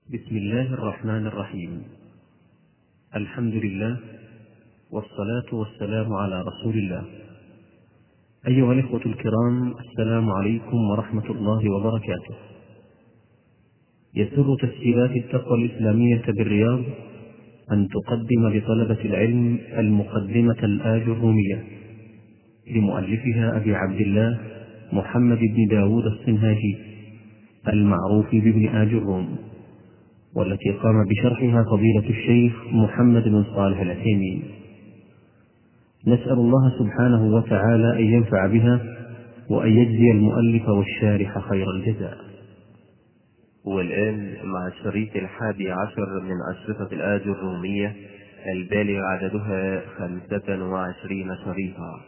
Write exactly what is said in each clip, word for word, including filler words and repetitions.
بسم الله الرحمن الرحيم. الحمد لله والصلاة والسلام على رسول الله. أيها الإخوة الكرام، السلام عليكم ورحمة الله وبركاته. يسر تسجيلات التقوى الإسلامية بالرياض أن تقدم لطلبة العلم المقدمة الآجرومية لمؤلفها أبي عبد الله محمد بن داود الصنهاجي المعروف بابن آجروم، والتي قام بشرحها فضيلة الشيخ محمد بن صالح العثيمين. نسأل الله سبحانه وتعالى أن ينفع بها وأن يجزي المؤلف والشارح خير الجزاء. والآن مع الشريط الحادي عشر من أشرطة الآجرومية البالغ عددها خمسة وعشرين شريطا.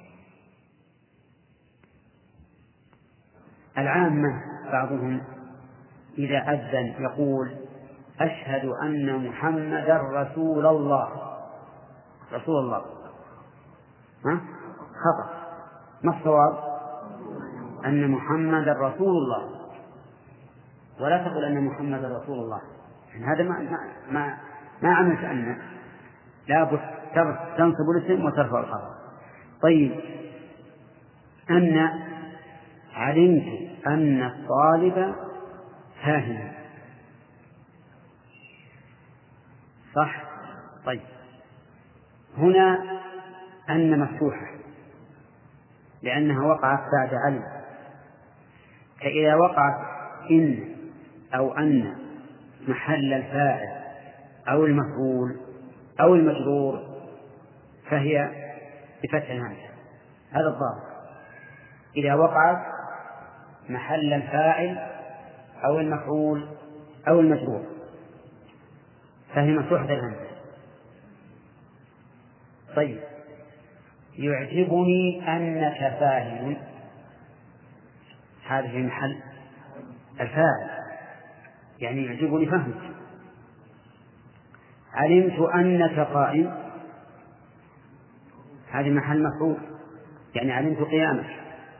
العامة بعضهم إذا أذن يقول: أشهد أن محمدا رسول الله. رسول الله ها؟ خطأ. ما الصواب؟ أن محمدا رسول الله، ولا تقول أن محمدا رسول الله. هذا ما ما ما, ما عملت أن لابد تنصب الاسم وترفع الخبر. طيب، أن علمت أن الطالب فاهم، صح؟ طيب، هنا أن مفتوحة لأنها وقعت بعد علم، فإذا وقعت إن أو أن محل الفاعل أو المفعول أو المجرور فهي بفتح الهمزة. هذا الضابط. إذا وقعت محل الفاعل أو المفعول أو المجرور فهي مفتوحة الهمزة. طيب، يعجبني أنك فاهم، هذا في محل الفاعل، يعني يعجبني فهمك. علمت أنك قائم، هذه محل مفعول، يعني علمت قيامك.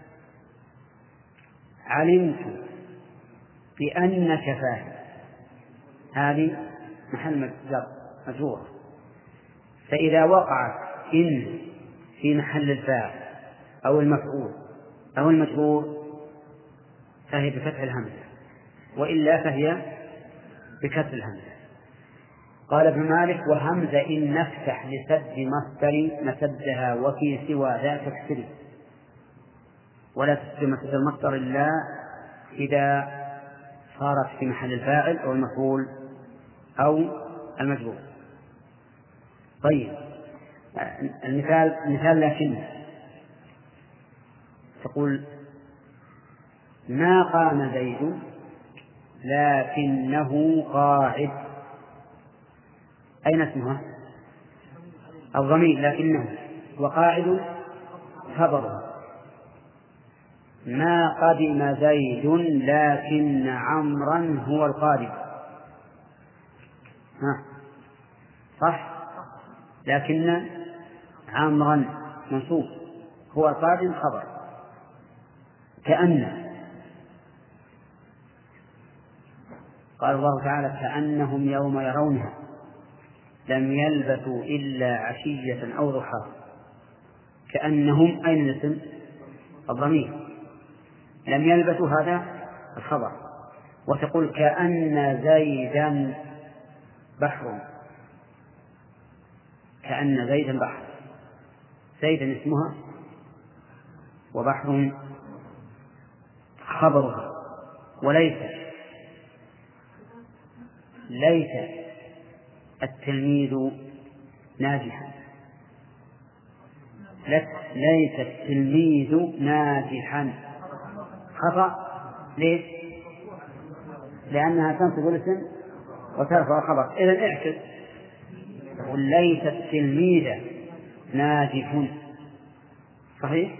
علمت بأنك فاهم، هذه محل مجرور. فإذا وقعت إن في محل الفاعل أو المفعول أو المجرور فهي بفتح الهمزة، وإلا فهي بكسر الهمزة. قال ابن مالك: وهمزة إن نفتح لسد مصدر مسدها وفي سوى ذاك اكسري، ولا تسد مسد المصدر إلا إذا صارت في محل الفاعل أو المفعول أو المجرور. طيب، المثال مثال لكن تقول: ما قام زيد لكنه قاعد. أين اسمها؟ الضمير لكنه، وقاعد خبره. ما قدم زيد لكن عمرا هو القادم. ها صح؟ لكن عمرا منصوب، هو القادم خبر. كأن قال الله تعالى: كأنهم يوم يرونها لم يلبثوا إلا عشية أو ضحاها. كأنهم أين الاسم؟ الضمير. لم يلبثوا هذا الخبر. وتقول: كأن زيدا بحر. كأن زيدا بحر، زيدا اسمها وبحر خبرها. وليس ليس التلميذ ناجحا. ليس التلميذ ناجحا خطأ. ليش؟ لأنها تنصب الاسم وترفع الخبر. إذن اعكس، تقول: ليس التلميذ ناجح. صحيح؟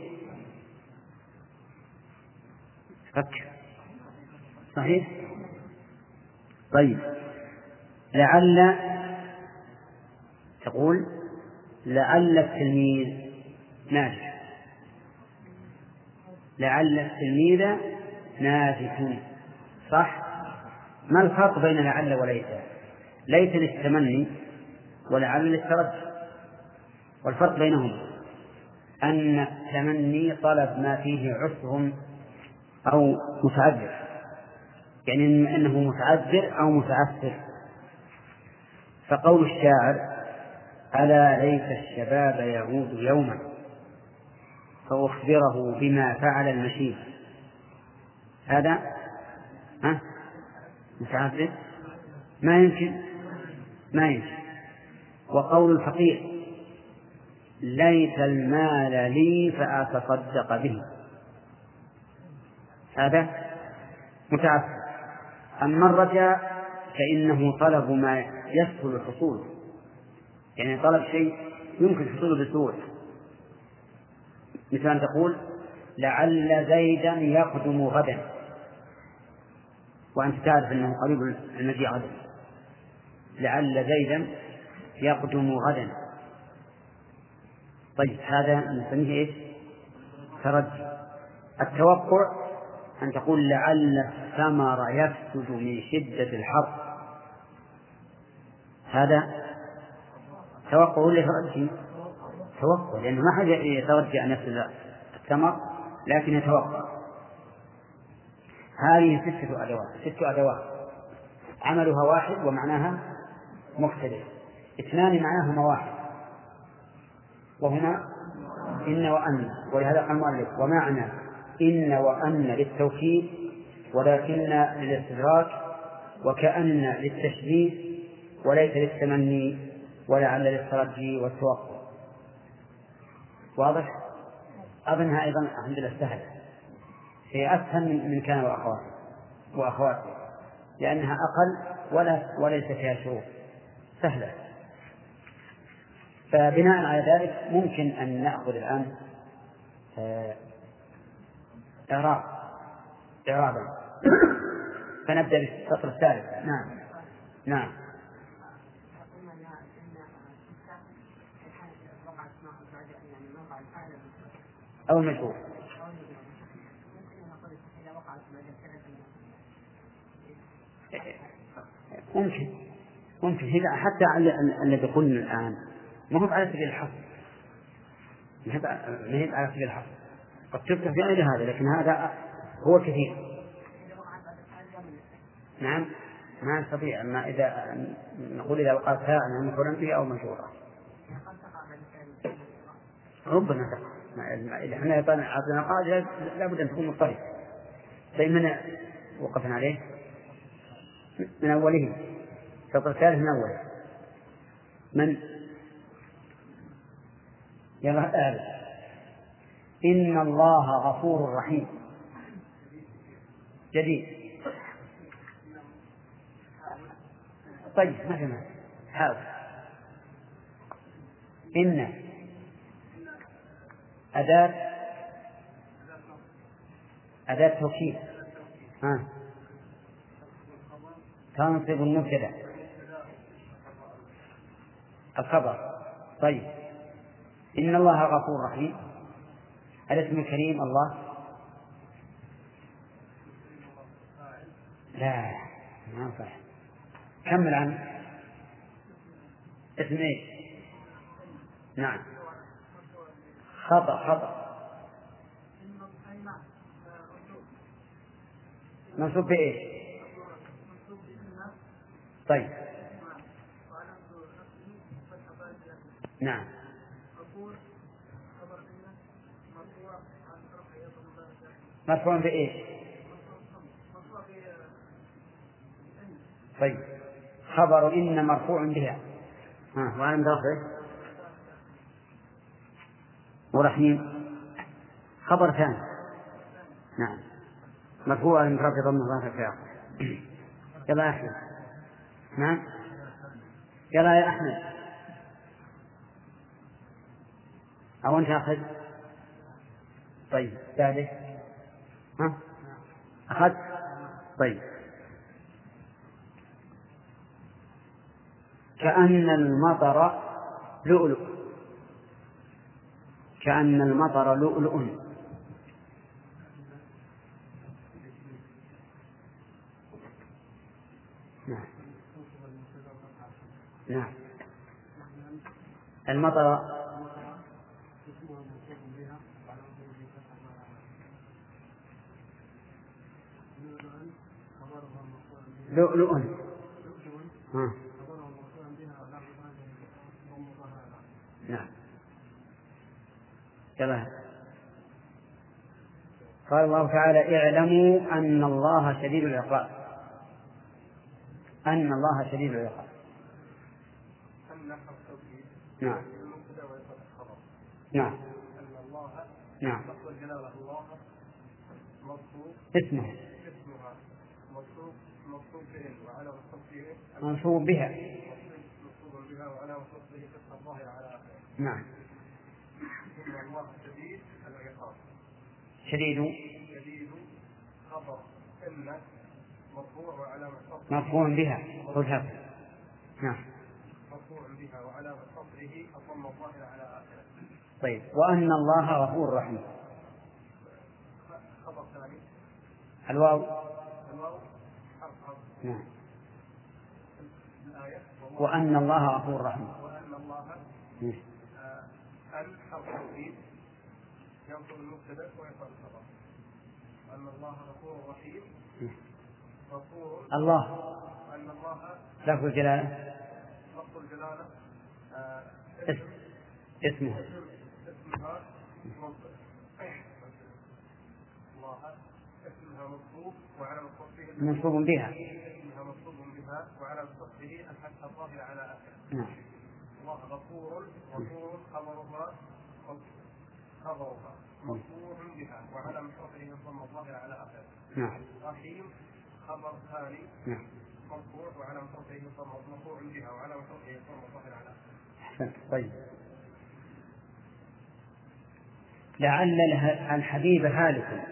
فكر. صحيح؟ طيب، لعل تقول: لعل التلميذ ناجح. لعل التلميذ ناجح، صح؟ ما الفرق بين لعل وليس؟ ليس للتمني ولعل للترجي، والفرق بينهما أن التمني طلب ما فيه عسر أو متعذر، يعني أنه متعذر أو متعسر. فقول الشاعر ألا ليت الشباب يعود يوما فأخبره بما فعل المشيب، هذا ها متعذر ما يمكن ما يمكن. وقول الفقير ليت المال لي فأتصدق به، هذا متعسر. أما الرجاء فإنه طلب ما يسهل الحصول، يعني طلب شيء يمكن حصوله بسهولة، مثل أن تقول لعل زيدا يقدم غدا، وأنت تعرف أنه قريب المجيء غدا، لعل زيدا يقدم غدا. طيب هذا نسميه إيش؟ ترجي. التوقع أن تقول لعل الثمر يفسد من شدة الحر، هذا توقع ولا ترجي؟ توقع، لأنه ما حد يترجى أن يفسد الثمر لكن يتوقع. هذه ستة أدوات ست أدوات عملها واحد ومعناها مختلف، اثنان معناهما واحد وهما إن وأن، ولهذا قال المؤلف ومعنى إن وأن للتوكيد ولكن للاستدراك وكأن للتشبيه وليس للتمني ولعل للترجي والتوقع. واضح؟ أظنها أيضا الحمد لله سهلة، هي أسهل من كان وأخواته وأخواته لأنها أقل ولا وليس فيها شروط، سهلة. فبناء على ذلك ممكن أن نأخذ الآن إعراب إعرابا فنبدأ بالسطر الثالث. نعم نعم أو المجهول ممكن ممكن هذا حتى الذي قلنا الآن ما هو على سبيل الحصر، ما هي على سبيل الحصر، قد تفتح في غير هذا لكن هذا هو كثير. نعم ما نستطيع، أما إذا نقول إذا وقعت ساعة مفعولا به أو مشهورا ربنا تقع. إذا احنا أعطينا قاعدة لابد أن تكون مضطربة. طيب من وقفنا عليه من أوله سطر ثالث من أوله من يلا آل إن الله غفور رحيم جديد. طيب ما في معنى حاول إن أداة أداة توكيد ها تنصب المبتدأ الخبر. طيب إن الله غفور رحيم، الاسم الكريم الله لا ما صح. كمل عنه اسم ايش؟ نعم خطأ خطأ منصوب بإيش؟ طيب نعم مرفوع بإيش؟ طيب خبر إن مرفوع بها ها وعلى رفعه ورحيم خبر ثاني نعم مرفوع من رفع ضمن ظاهر في آخر. يلا يا أحمد نعم يلا يا أحمد أو أنت أخذ. طيب ثالث ها أخذ. طيب كأن المطر لؤلؤ، كأن المطر لؤلؤ نعم. المطر لؤلؤ. ها. نعم. يلا. قال الله تعالى اعلموا أن الله شديد العقاب. أن الله شديد العقاب. نعم. نعم. نعم. اسمه منصوب بها. نعم. شديد خبر إن مرفوع وعلامة مرفوع بها. خذها. نعم. مرفوع بها وعلامة رفعه الضم الظاهر على آخره. طيب. وأن الله غفور رحيم. خبر ثاني الواو. الواو حرف حرف. نعم. الآية وأن الله غفور رحيم. وأن الله أن حرف توكيد ينصب المبتدأ ويرفع الخبر. أن الله غفور رحيم. غفور الله. أن الله لفظ الجلالة. لفظ الجلالة اسم اسمه اسمها الله اسمها مصروف وعلى مصروفه منصوب بها. اسمها مصروف بها وعلى مصروفه الفتح الظاهر على آخره. نعم. الله غفور. غفور خبرها خبرها مرفوع بها وعلى مصروفه الضم الظاهر على آخره. نعم. رحيم خبر ثاني. نعم. مرفوع وعلى مصروفه الضم مرفوع بها وعلى مصروفه الضم الظاهر على آخره. طيب. لعل الحبيب هالك.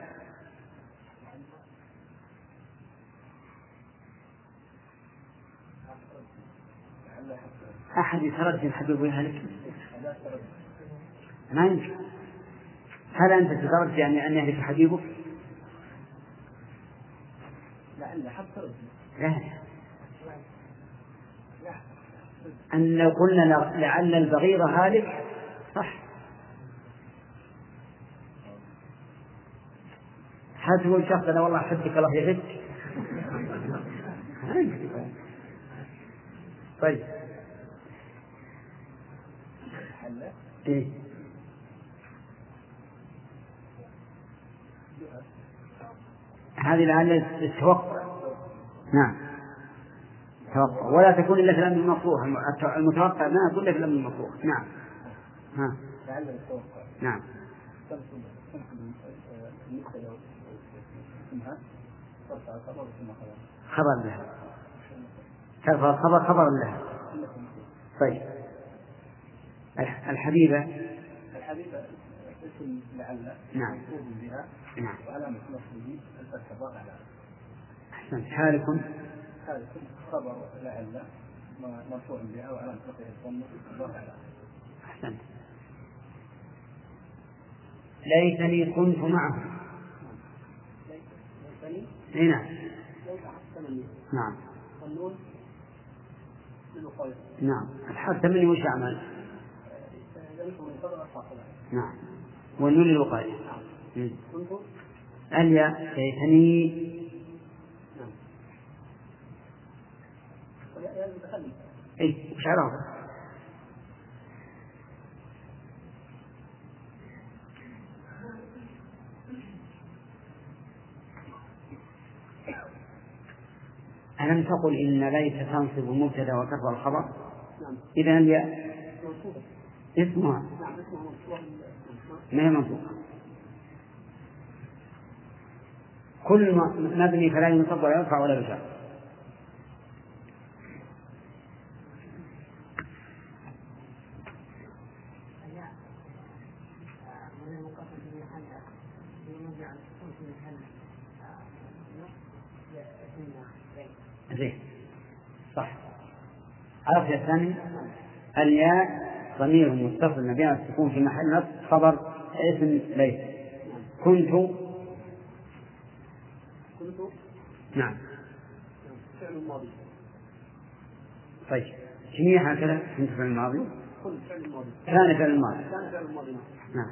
أحد يترجم الحبيب هالك ما يمكن. هل أنت تترجم يعني أن يهلك حبيبك؟ لعل حب ترجم. لا. أن لو قلنا لعل البغيض هالك صح. هل تقول شخص أنا والله أحبك الله يغش؟ طيب. إيه؟ هذه لعل التوقع. نعم. توقع ولا تكون إلا في الأمر المكروه. المتوقع ما يكون إلا في الأمر المكروه. نعم. ها. لعل التوقع. نعم. خبر لها. ترفع الخبر خبر لها. طيب. الحبيبة. الحبيبة اسم لعل. نعم. بها. نعم. وعلامة نصبه الفتح الظاهر على. أحسنت. حالك. حالك خبر لعل مرفوع بها وعلامة نصبه الضم الظاهر على. أحسنت. ليتني كنت معه. ليتني. نعم. نعم. النون للوقاية. نعم. الحرف مني وش أعمل؟ نعم. والنون للوقاية. نعم. الياء ليتني. نعم. إيه وش عرفه؟ ألم تقل إن ليت تنصب المبتدأ وترفع الخبر؟ نعم. إذا الياء اسمها. نعم. ما هي منصوبة. كل مبني فلا ينصب ولا يرفع ولا يرفع. زين صح. عرفت يا ثاني. الياء ضمير متصل مبني على السكون في محل نصب خبر اسم ليس. كنت. كنت. نعم. فعل ماضي. طيب جميع هكذا كنت في الماضي كان في الماضي نعم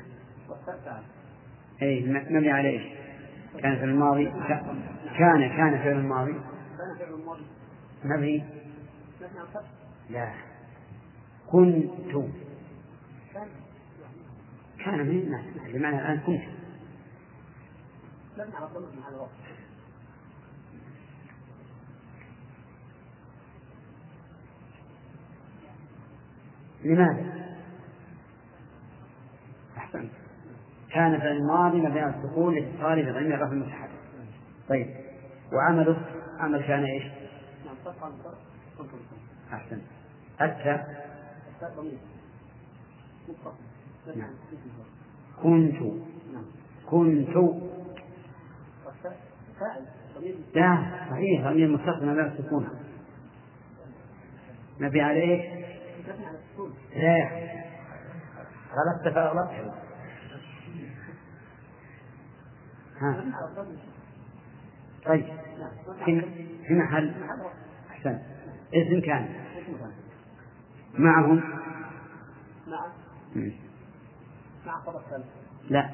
أي مبني على إيش كان في الماضي كان كان في الماضي مبني لا كنت كان من الناس بمعنى الآن كنت لماذا؟ أحسنت كان في الماضي مبني على السكون لاتصاله بضمير الرفع المتحرك. طيب وعمله عمل كان ايش؟ أحسنت أتى نعم. كنت كنت لا صحيح ضمير متصل على السكون مبني على ايش؟ لا غلطت فأغلطت ها طيب في محل أحسن اسم كان معهم لا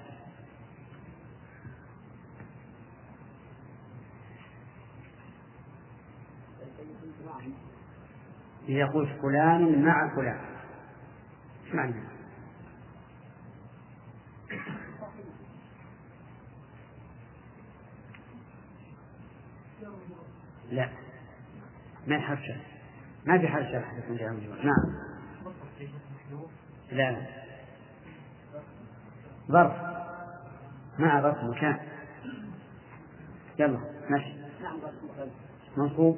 يقول فلان مع فلان ايش معنى؟ لا ما حرف شرح ما في حرف شرح نعم لا ظرف مع ظرف مكان يلا ماشي منصوب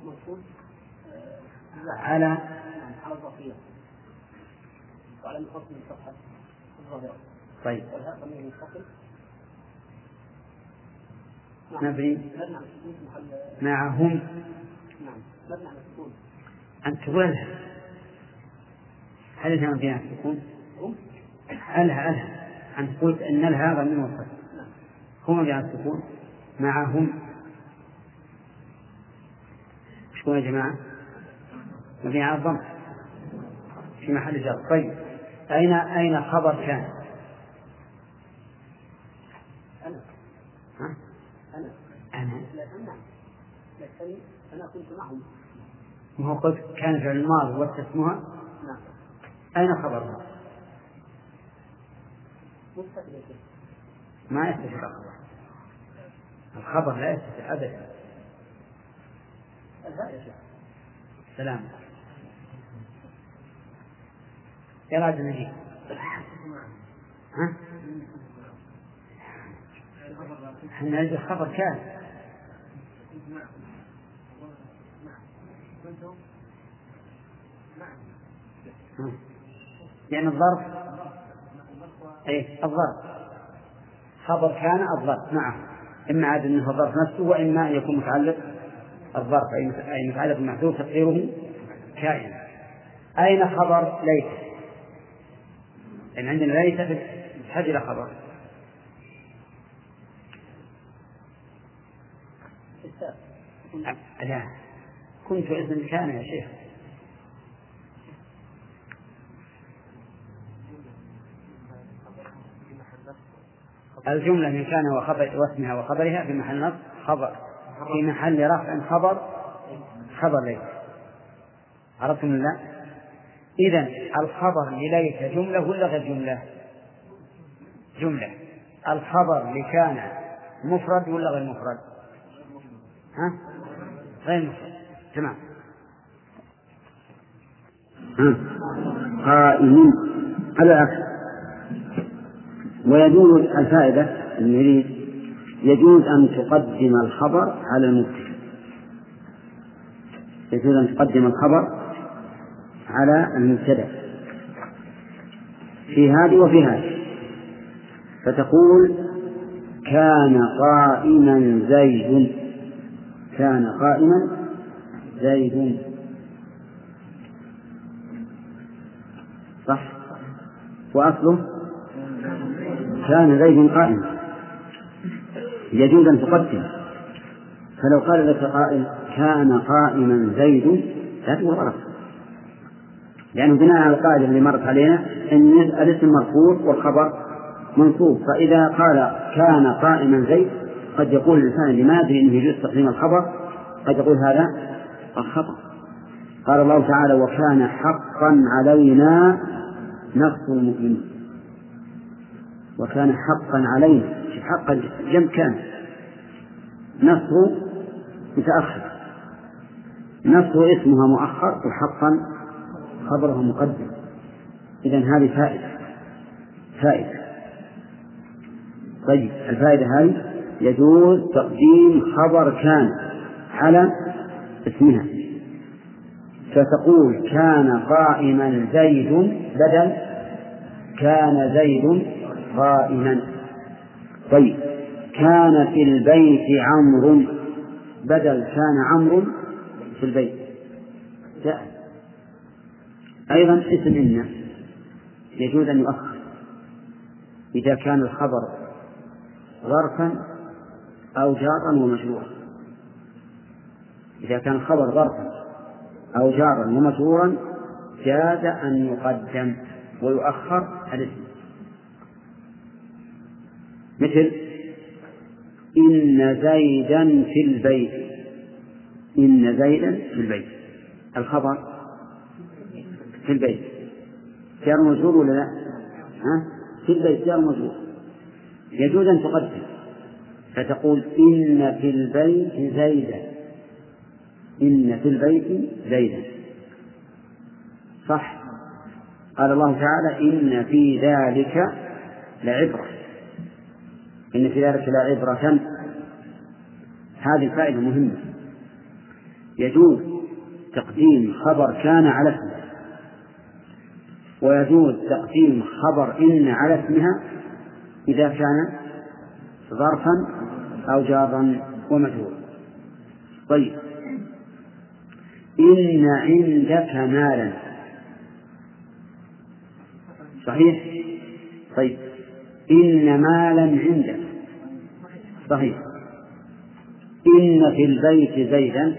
على على الظرفية وعلى المفصل الصفحة الظاهرة. طيب والهاء ضمير منفصل مبني معهم نعم مبني على السكون. أنت تقولها هل هي مبني على السكون؟ ألها ألها أنت قلت أن الها ضمير منفصل هو مبني على السكون معهم شكون يا جماعة؟ مبني على الضم في محل جر. طيب أين أين خبر كان؟ أنا ها؟ أنا أنا نعم لكن أنا كنت معهم. ما هو قلت كان في الماضي واسمها نعم أين خبرها؟ مستقبل ما يستفيد الخبر الخبر لا يستفيد أبدا. الهاء يا شيخ سلام يا راجل نجيب ها؟ احنا نجد الخبر كان يعني الظرف ايه الظرف خبر كان الظرف معه إما عاد أنه الظرف نفسه وإما يكون متعلق الظرف أي متعلق بمحذوف تقديره كائن. أين خبر ليس؟ لأن عندنا ليس تحتاج إلى خبر. لا كنت اسم كان يا شيخ الجملة من كان وخبر واسمها وخبرها في محل نصب خبر في محل رفع خبر خبر ليس. عرفتم الله؟ إذن الخبر لليس جملة ولا غير جملة؟ جملة. الخبر لكان مفرد ولا غير مفرد؟ ها؟ غير مفرد. تمام. قائمين على العكس. ويجوز الفائدة المريد يجوز أن تقدم الخبر على المبتدأ. يجوز أن تقدم الخبر على المبتدأ في هذه وفي هذه، فتقول كان قائما زيد كان قائما زيد صح، وأصله كان زيد قائما. يجوز أن تقدم. فلو قال لك قائل كان قائما زيد لا تقول غلط لأنه بناء على القاعدة اللي مرت علينا أن الاسم مرفوع والخبر منصوب. فإذا قال كان قائما زيد قد يقول الإنسان لما أدري أنه يجوز تقديم الخبر، قد يقول هذا الخبر. قال الله تعالى وكان حقا علينا نصر المؤمنين. وكان حقا علينا، حقا جمع كان، نصر متأخر، نصر اسمها مؤخر وحقا خبرها مقدم. إذن هذه فائدة فائدة طيب الفائدة هذه يجوز تقديم خبر كان على اسمها، فتقول كان قائما زيد بدل كان زيد قائما. طيب كان في البيت عمرو بدل كان عمرو في البيت. جاء أيضا اسم إن يجوز أن يؤخر إذا كان الخبر ظرفا أو جارا ومجرورا. إذا كان الخبر ظرفا أو جارا ومجرورا جاز أن يقدم ويؤخر الاسم، مثل إن زيدا في البيت. إن زيدا في البيت الخبر في البيت جار مجرور ولا لا؟ ها؟ في البيت جار مجرور يجوز أن تقدم، فتقول إن في البيت زيدا. إن في البيت زيدا صح. قال الله تعالى إن في ذلك لعبرة. إن في ذلك لعبرة. هذه الفائدة مهمة. يجوز تقديم خبر كان على اسمه، ويجوز تقديم خبر إن على اسمها إذا كان ظرفا أو جارا ومجرورا. طيب إن عندك مالا صحيح. طيب إن مالا عندك صحيح. إن في البيت زيدا.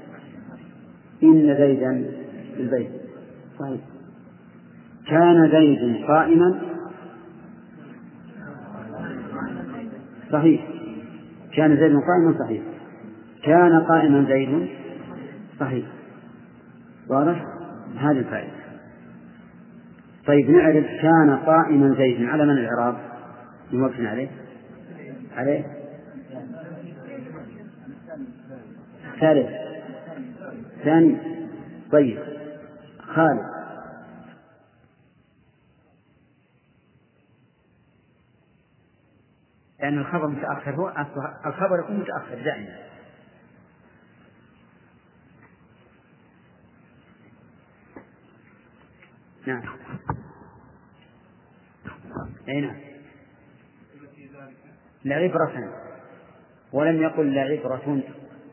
إن زيدا في البيت صحيح. كان زيد قائما صحيح. كان زيد قائما صحيح. كان قائما زيد صحيح. واضح هذه الفائدة. طيب نعرف كان قائما زيد على من الإعراب نوقفنا عليه عليه ثالث ثاني. طيب خالد لأن الخبر متأخر، هو الخبر يكون متأخر دائما. نعم أي نعم لعبرة، ولم يقل لعبرة.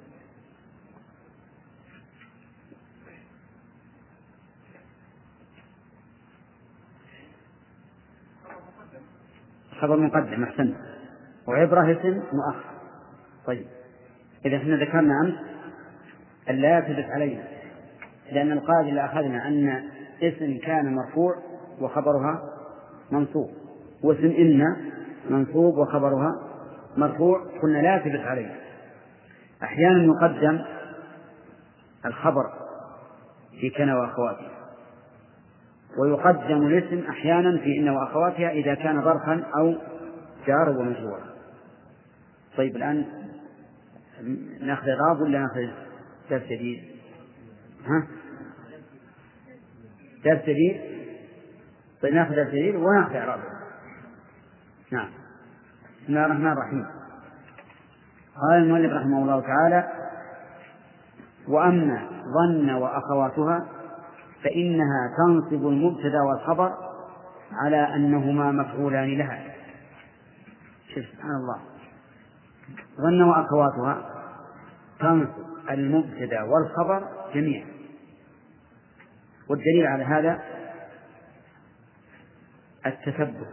خبر مقدم أحسن، وعبرة اسم مؤخر. طيب إذا احنا ذكرنا أمس أن لا يثبت علينا، لأن القاعدة اللي أخذنا أن اسم كان مرفوع وخبرها منصوب، واسم إن منصوب وخبرها مرفوع، قلنا لا يثبت علينا. أحيانا يقدم الخبر في كان وأخواتها، ويقدم الاسم أحيانا في إن وأخواتها إذا كان ظرفا أو جار ومجرورا. طيب الآن نأخذ إعراب ولا نأخذ درس جديد؟ ها؟ درس جديد. طيب نأخذ درس جديد ونأخذ إعراب. نعم. بسم الله الرحمن الرحيم. قال المؤلف رحمه الله تعالى: وأما ظن وأخواتها فإنها تنصب المبتدأ والخبر على أنهما مفعولان لها. شوف سبحان الله، ظن وأخواتها تنصب المبتدأ والخبر جميعا. والدليل على هذا التثبت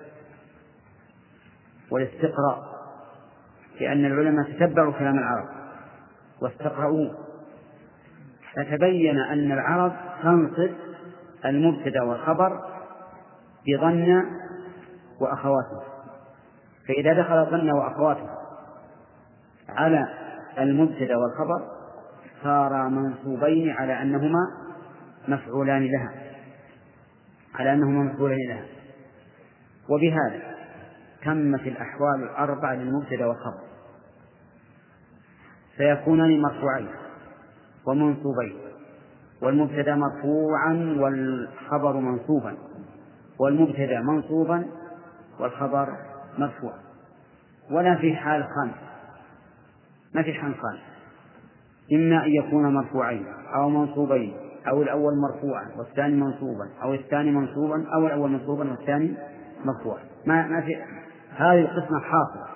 والاستقراء، لأن العلماء تتبعوا كلام العرب واستقرؤوه، فتبين أن العرب تنصب المبتدأ والخبر بظن وأخواته. فإذا دخل ظن وأخواته على المبتدأ والخبر صار منصوبين على أنهما مفعولان لها على أنهما مفعولان لها وبهذا تمت الأحوال الأربع للمبتدأ والخبر، فيكونان مرفوعين ومنصوبين، والمبتدأ مرفوعا والخبر منصوبا، والمبتدأ منصوبا والخبر مرفوع، ولا في حال خامس، ما في حال خامس، إما أن يكون مرفوعين أو منصوبين أو الأول مرفوعا والثاني منصوبا أو الثاني منصوبا أو الأول منصوبا والثاني مرفوعا. ما ما في هذه القسمة حاصلة.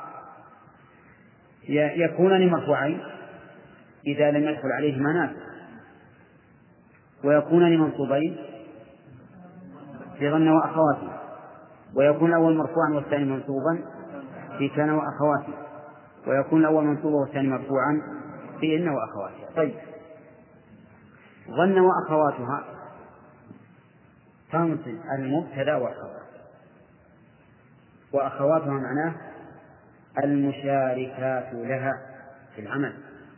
يكونان مرفوعين إذا لم يدخل عليهما ناسخ، ويكونان منصوبين في ظن وأخواته، ويكون الأول مرفوعا والثاني منصوبا في كان وأخواته، ويكون الأول منصوبا والثاني مرفوعا في إن وأخواتها. طيب، ظن وأخواتها تنصب المبتدأ والخبر، وأخواتها معناه المشاركات لها في العمل،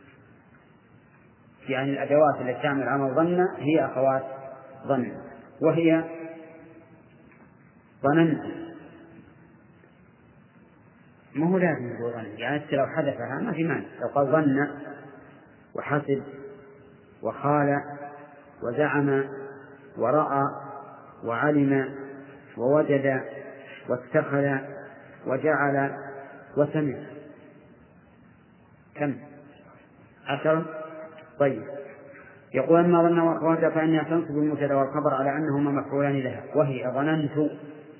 يعني الأدوات التي تعمل عمل ظن هي أخوات ظن، وهي ظننت، ما هو لازم يقول ظن، يعني لو حدثها ما في مانع، لو قال ظن وحسب وخال وزعم ورأى وعلم ووجد واتخذ وجعل وسمع، كم؟ عشرة. طيب، يقول أما ظن وأخواتها فإنها تنصب المبتدأ والخبر على أنهما مفعولان لها، وهي ظننت.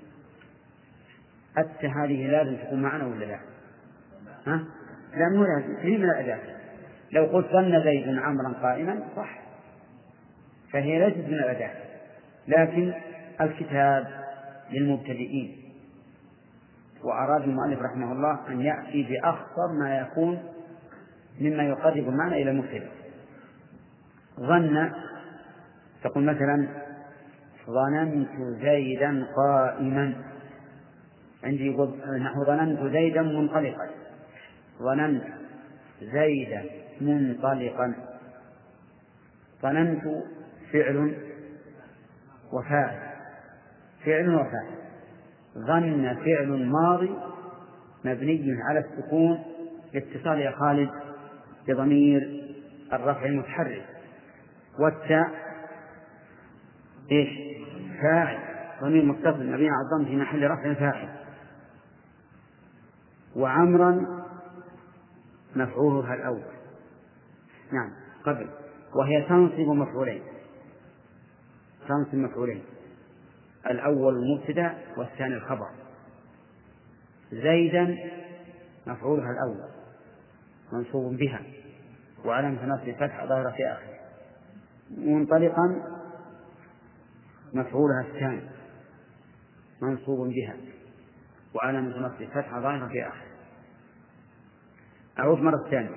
أتى هذه لازم تكون معنا ولا لا؟ ها؟ لأنه لازم هي من الأداة. لو قلت ظن زيد عمرا قائما صح، فهي ليست من الأداة، لكن الكتاب للمبتدئين، وأراد المؤلف رحمه الله أن يأتي بأخطر ما يكون مما يقرب المعنى إلى المبتدئ. ظن تقول مثلا ظننت زيدا قائما، عندي يقول نحو ظننت زيدا منطلقا، ظننت زيدا منطلقا. ظننت فعل وفاعل، فعل وفاعل. ظن فعل ماضي مبني على السكون لاتصال يا خالد بضمير الرفع المتحرك، والتاء ايش؟ فاعل، ضمير متصل مبني على الضم في محل رفع فاعل. وعمرا مفعولها الأول، نعم قبل، وهي تنصب مفعولين، تنصب مفعولين، الأول المبتدأ والثاني الخبر. زيدا مفعولها الأول منصوب بها وعلامة نصب فتحة ظاهرة في آخره. منطلقا مفعولها الثاني منصوب بها وعلامة نصب فتحة ظاهرة في آخره. أعود مرة ثانية،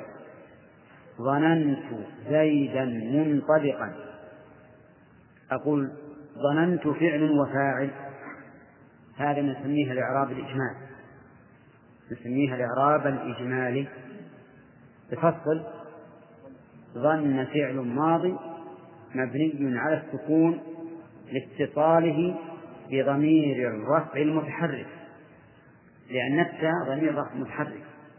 ظننت زيدا منطلقا، أقول ظننت فعل وفاعل، هذا نسميها الإعراب الإجمالي، نسميها الإعراب الإجمالي. تفصل ظن فعل ماضي مبني على السكون لاتصاله بضمير الرفع المتحرك، لأن التاء ضمير رفع متحرك،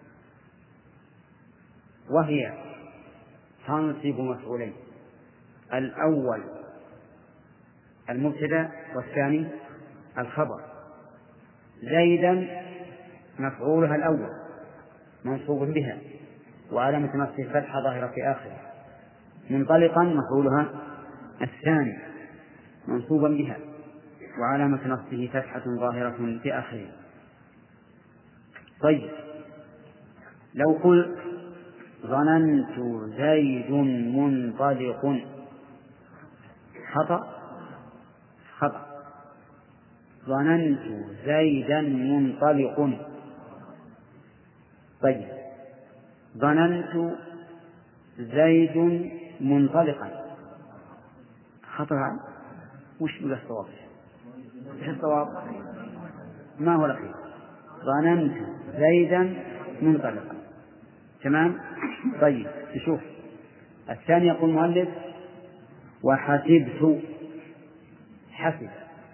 وهي تنصب مفعولين، الأول المبتدأ والثاني الخبر. زيدا مفعولها الأول منصوب بها وعلامة نصبه فتحة ظاهرة في آخره. منطلقا مفعولها الثاني منصوبا بها وعلامة نصبه فتحة ظاهرة في آخره. طيب، لو قلت ظننت زيد منطلق، خطأ خطأ، ظننت زيدا منطلق. طيب، ظننت زيد منطلقا، خطأ وش بقى الصواب؟ إيش الصواب؟ ما هو الأخير؟ ظننت زيدا منطلقا. تمام؟ طيب نشوف الثاني. يقول المؤلف وحسبت. حسب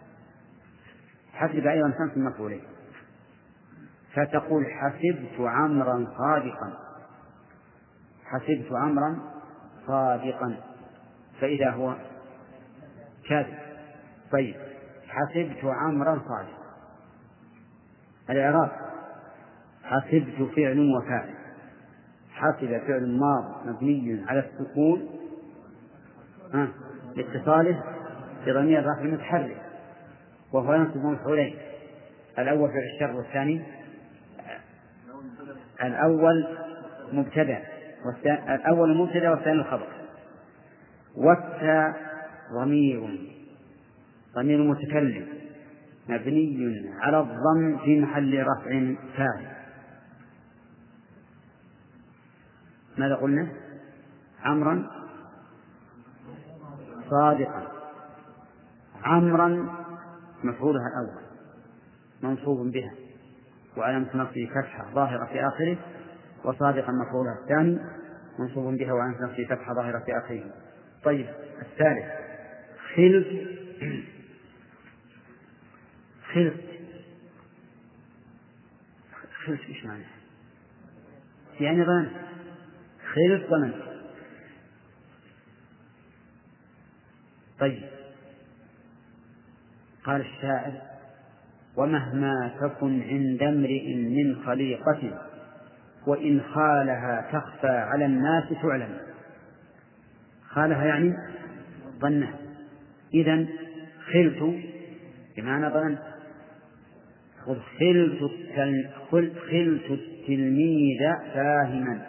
حسب أيضا خمس مفعولين، فتقول حسبت عمرا صادقا. حسبت عمرا صادقا فإذا هو كاذب. طيب حسبت عمرا صادقا. الإعراب حسبت فعل وفاعل. حسب فعل ماض مبني على السكون ها لاتصاله بضمير الرفع المتحرك، وهو ينصب مفعولين، الأول فعل الشر والثاني الأول مبتدأ الأول مبتدأ والثاني الخبر. والتاء ضمير ضمير متكلم مبني على الضم في محل رفع فاعل. ماذا قلنا؟ عمرا صادقا. عمرا مفعولها الأول منصوب بها وعلامة نصبه فتحة ظاهرة في آخره، وصادقا مفعولها الثاني منصوب بها وعلامة نصبه فتحة ظاهرة في آخره. طيب الثالث خلف. خلف خلف إيش معنى؟ يعني ظن. خلف ظن. طيب قال الشاعر ومهما تكن عند امرئ من خليقة وإن خالها تخفى على الناس تعلم. خالها يعني ظنها. إذن خلت بمعنى ظن. خلت خلت التلميذ فاهما.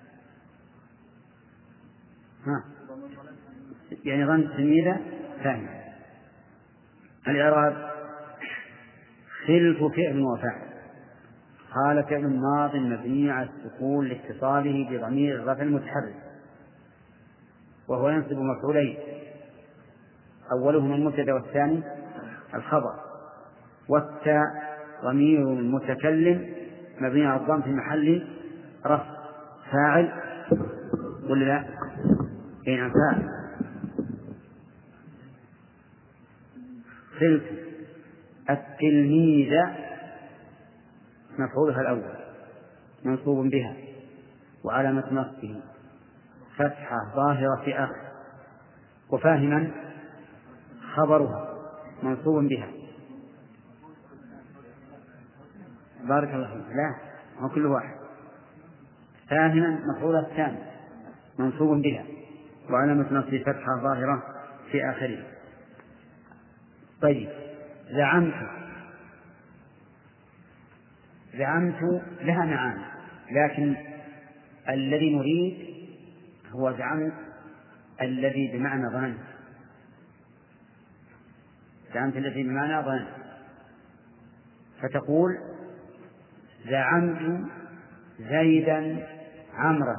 ها يعني ظن التلميذ فاهما. الإعراب خلف فعل وفاعل. قال فعل ماض مبني على السكون لاتصاله بضمير الرفع المتحرك، وهو ينصب مفعولين، أولهما المبتدأ والثاني الخبر. والتاء ضمير المتكلم مبني على الضم في محل رفع فاعل ولا لا؟ يعني فاعل. خلف التلميذ مفعولها الأول منصوب بها وعلامة نصبه فتحة ظاهرة في آخر، وفاهما خبرها منصوب بها. بارك الله فيك. لا هو كل واحد. فاهما مفعولها الثاني منصوب بها وعلامة نصبه فتحة ظاهرة في آخره. طيب زعمت. زعمت لها معاني، لكن الذي نريد هو زعمت الذي بمعنى ظننت. زعمت الذي بمعنى ظننت، فتقول زعمت زيدا عمرا.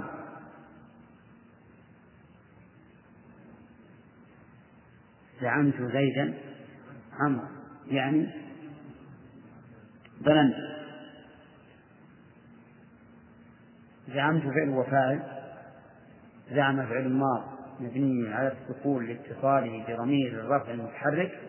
زعمت زيدا عمرا يعني ظننت. زعمت فعل وفاعل. زعم فعل ماض مبني على السكون لاتصاله بضمير الرفع المتحرك،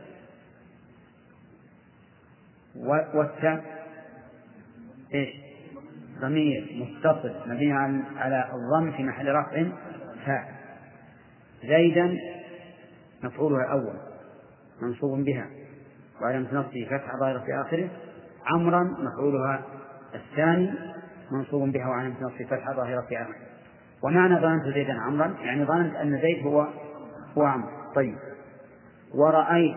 والتاء ايش؟ ضمير متصل مبني على الضم في محل رفع فاعل. زيدا مفعولها الأول منصوب بها وعلامة نصبه فتحة ظاهرة في آخره. عمرا مفعولها الثاني منصوب بها وعلامة نصبه فتحة ظاهرة في آخره. ومعنى ظننت زيدا عمرا يعني ظننت أن زيد هو هو عمرو. طيب ورأيت.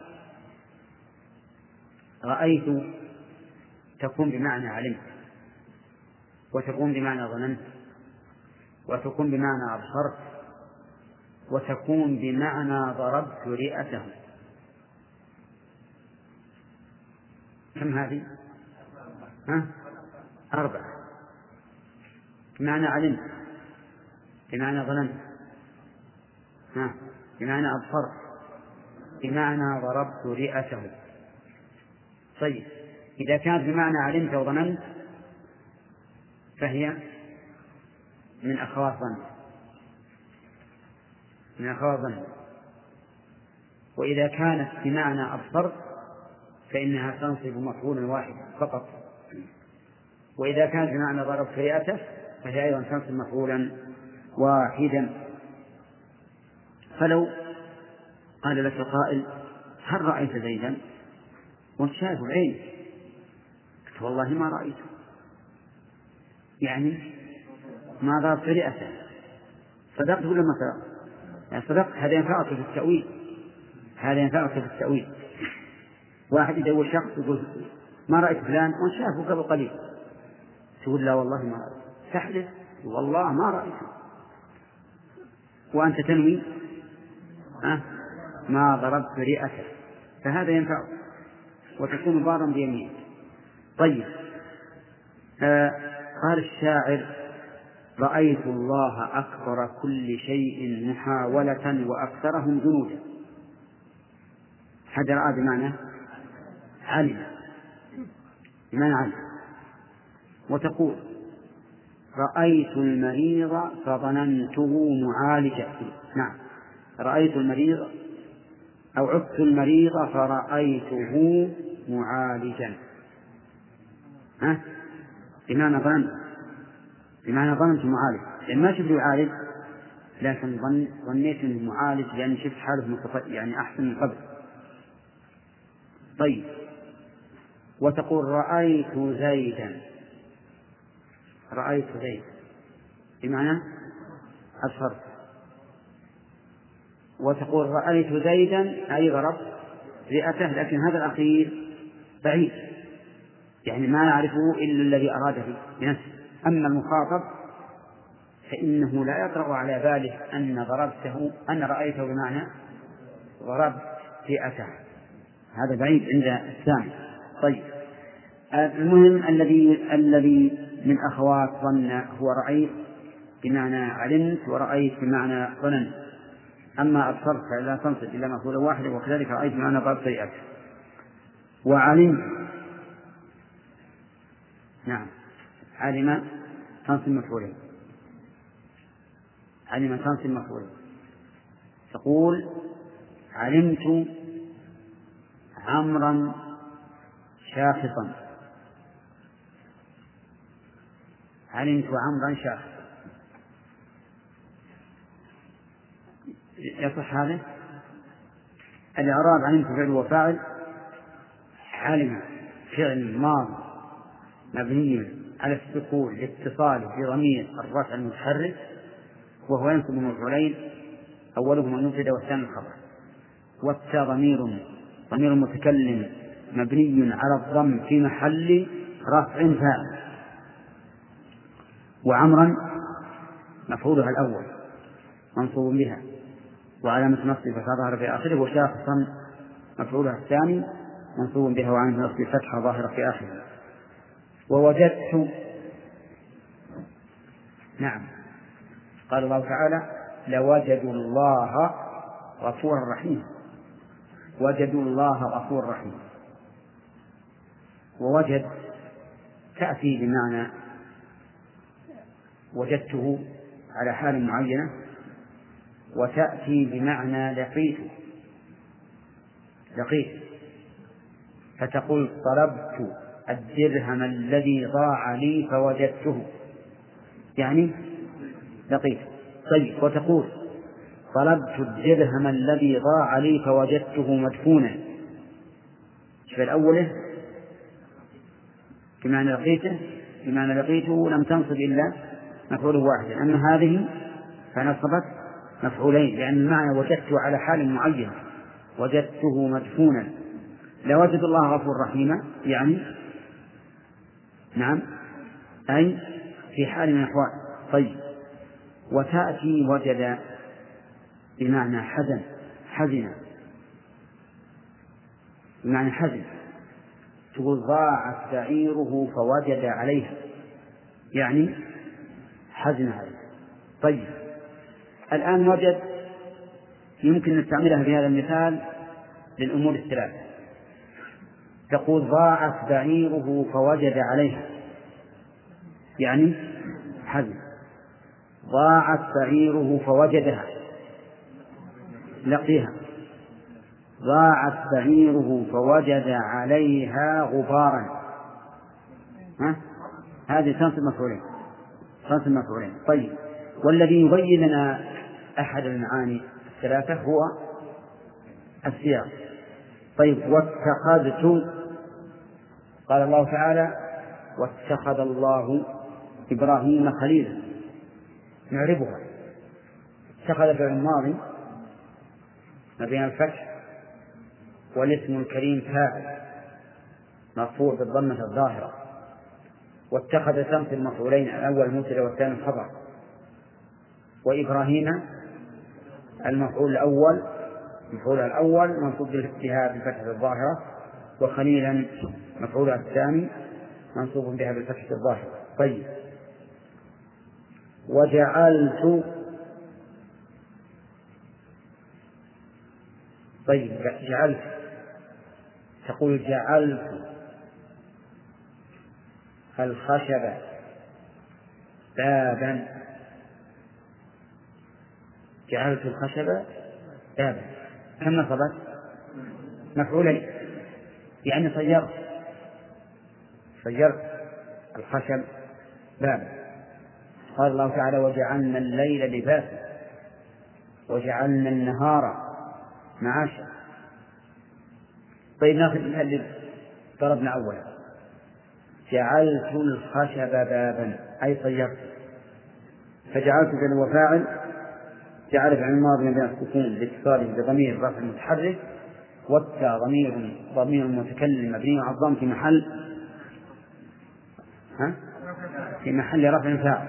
رأيت تكون بمعنى علمت، وتكون بمعنى ظننت، وتكون بمعنى أبصرت، وتكون بمعنى ضربت رئته. كم هذه؟ ها؟ أربعة. بمعنى علمت، بمعنى ظننت، ها؟ بمعنى أبصرت، بمعنى ضربت رئته. طيب إذا كانت بمعنى علمت وظننت فهي من أخوات ظن من أخوات ظن وإذا كانت بمعنى أبصرت فإنها تنصب مفعولا واحدا فقط، وإذا كانت بمعنى ضربت رئته فهي أيضا تنصب مفعولا واحدا. فلو قال لك قائل هل رأيت زيدا وانت شايف بعين؟ قلت والله ما رأيته، يعني ما ضربت رئته. صدقت ولا ما صدقت؟ يعني صدقت. هذا ينفعك في التأويل هذا ينفعك في التأويل. واحد يدور شخص يقول ما رأيت فلان وانت شايفه قبل قليل، تقول لا والله ما رأيت، تحلف والله ما رأيته وأنت تنوي أه ما ضربت رئته، فهذا ينفع وتكون بارا بيمين. طيب آه قال الشاعر رأيت الله أكبر كل شيء محاولة وأكثرهم جنودا. هذا رأى بمعنى علم بمعنى علم. وتقول رأيت المريض فظننته معالجا. نعم رأيت المريض أو عدت المريض فرأيته معالجا. ها بمعنى ظننت بمعنى ظننت معالج، يعني ما شفت يعالج لكن ظن ظنيت انه معالج لأني شفت حاله متط... يعني أحسن من قبل. طيب وتقول رأيت زيدا رأيت زيد بمعنى أبصرت. وتقول رأيت زيدا أي ضربت رئته، لكن هذا الأخير بعيد يعني ما يعرفه إلا الذي أراده بنفسه. أما المخاطب فإنه لا يطرأ على باله أن ضربته أن رأيته بمعنى ضربت رئته، هذا بعيد عند الثاني. طيب المهم الذي الذي من أخوات ظن هو رأيت بمعنى علمت ورأيت بمعنى ظننت. أما أبصرت فلا تنصب إلا مفعولا واحدا، وكذلك رأيت بمعنى ضربت رئته. وعلمت نعم علم تنصب مفعولين علم تنصب مفعولين. تقول علمت عمرا شاخصا علمت عمرا شاخصا يصح هذا؟ الإعراب علمت فعل وفاعل، علم فعل ماضي مبني على السكون لاتصاله بضمير الرفع المتحرك وهو ينصب مفعولين أولهما المبتدأ والثاني الخبر، والتاء ضمير ضمير متكلم مبني على الضم في محل رفع فاعل. وعمرا مفعولها الأول منصوب بها وعلامة نصبه فتظهر في آخره، وشاخصا مفعولها الثاني منصوب بها وعلامة نصبه فتحة ظاهرة في آخره. ووجدت نعم قال الله تعالى لوجدوا الله غفورا رحيما، وجدوا الله غفورا رحيما. ووجد تأتي بمعنى وجدته على حال معينة، وتأتي بمعنى لقيته لقيته فتقول طلبت الدرهم الذي ضاع لي فوجدته يعني لقيته. طيب وتقول طلبت الدرهم الذي ضاع لي فوجدته مدفونا. في الأول بمعنى لقيته بمعنى لقيته لم تنصب إلا مفعول واحد، أما هذه فنصبت مفعولين لأن المعنى وجدته على حال معين وجدته مدفونا. لوجد الله غفور رحيما يعني نعم أي في حال من الأحوال. طيب وتأتي وجد بمعنى حزن حزن بمعنى حزن تقول ضاعت بعيره فوجد عليها يعني حزن عليها. طيب الآن وجد يمكن نستعملها في هذا المثال للأمور الثلاثة. تقول ضاعت بعيره فوجد عليها، يعني حزن. ضاعت بعيره فوجدها، لقيها. ضاعت بعيره فوجد عليها غبارا، ها؟ هذه تنصب مفعولين، تنصب مفعولين. طيب، والذي يبين لنا أحد المعاني الثلاثة هو السياق. طيب، واتخذت، قال الله تعالى واتخذ الله إبراهيم خليلا، نعربها. اتخذ فعل ماضي مبني الفتح، والاسم الكريم فاعل مرفوع بالضمة الظاهرة. واتخذ تنصب المفعولين، الأول مبتدأ والثاني الخبر. وإبراهيم المفعول الأول، المفعول الأول منصوب بها بالفتحة الظاهرة، وخليلا مفعول الثاني منصوب بها بالفتحة الظاهرة. طيب، وجعلت، طيب جعلت، تقول جعلت الخشب بابا، جعلت الخشب بابا، كم نصبت؟ مفعولين، يعني صيرت، صيرت الخشب بابا. قال الله تعالى وجعلنا الليل لباسا وجعلنا النهار معاشا. طيب، ناخذ اللي ضربنا أولا. جعلت الخشب بابا أي صيرت، فجعلت فعل وفاعل، جعل فعل الماضي بين السكون لاتصاله بضمير رفع متحرك، والتاء ضمير ضمير متكلم مبني على الضم في محل ها في محل رفع فاعل.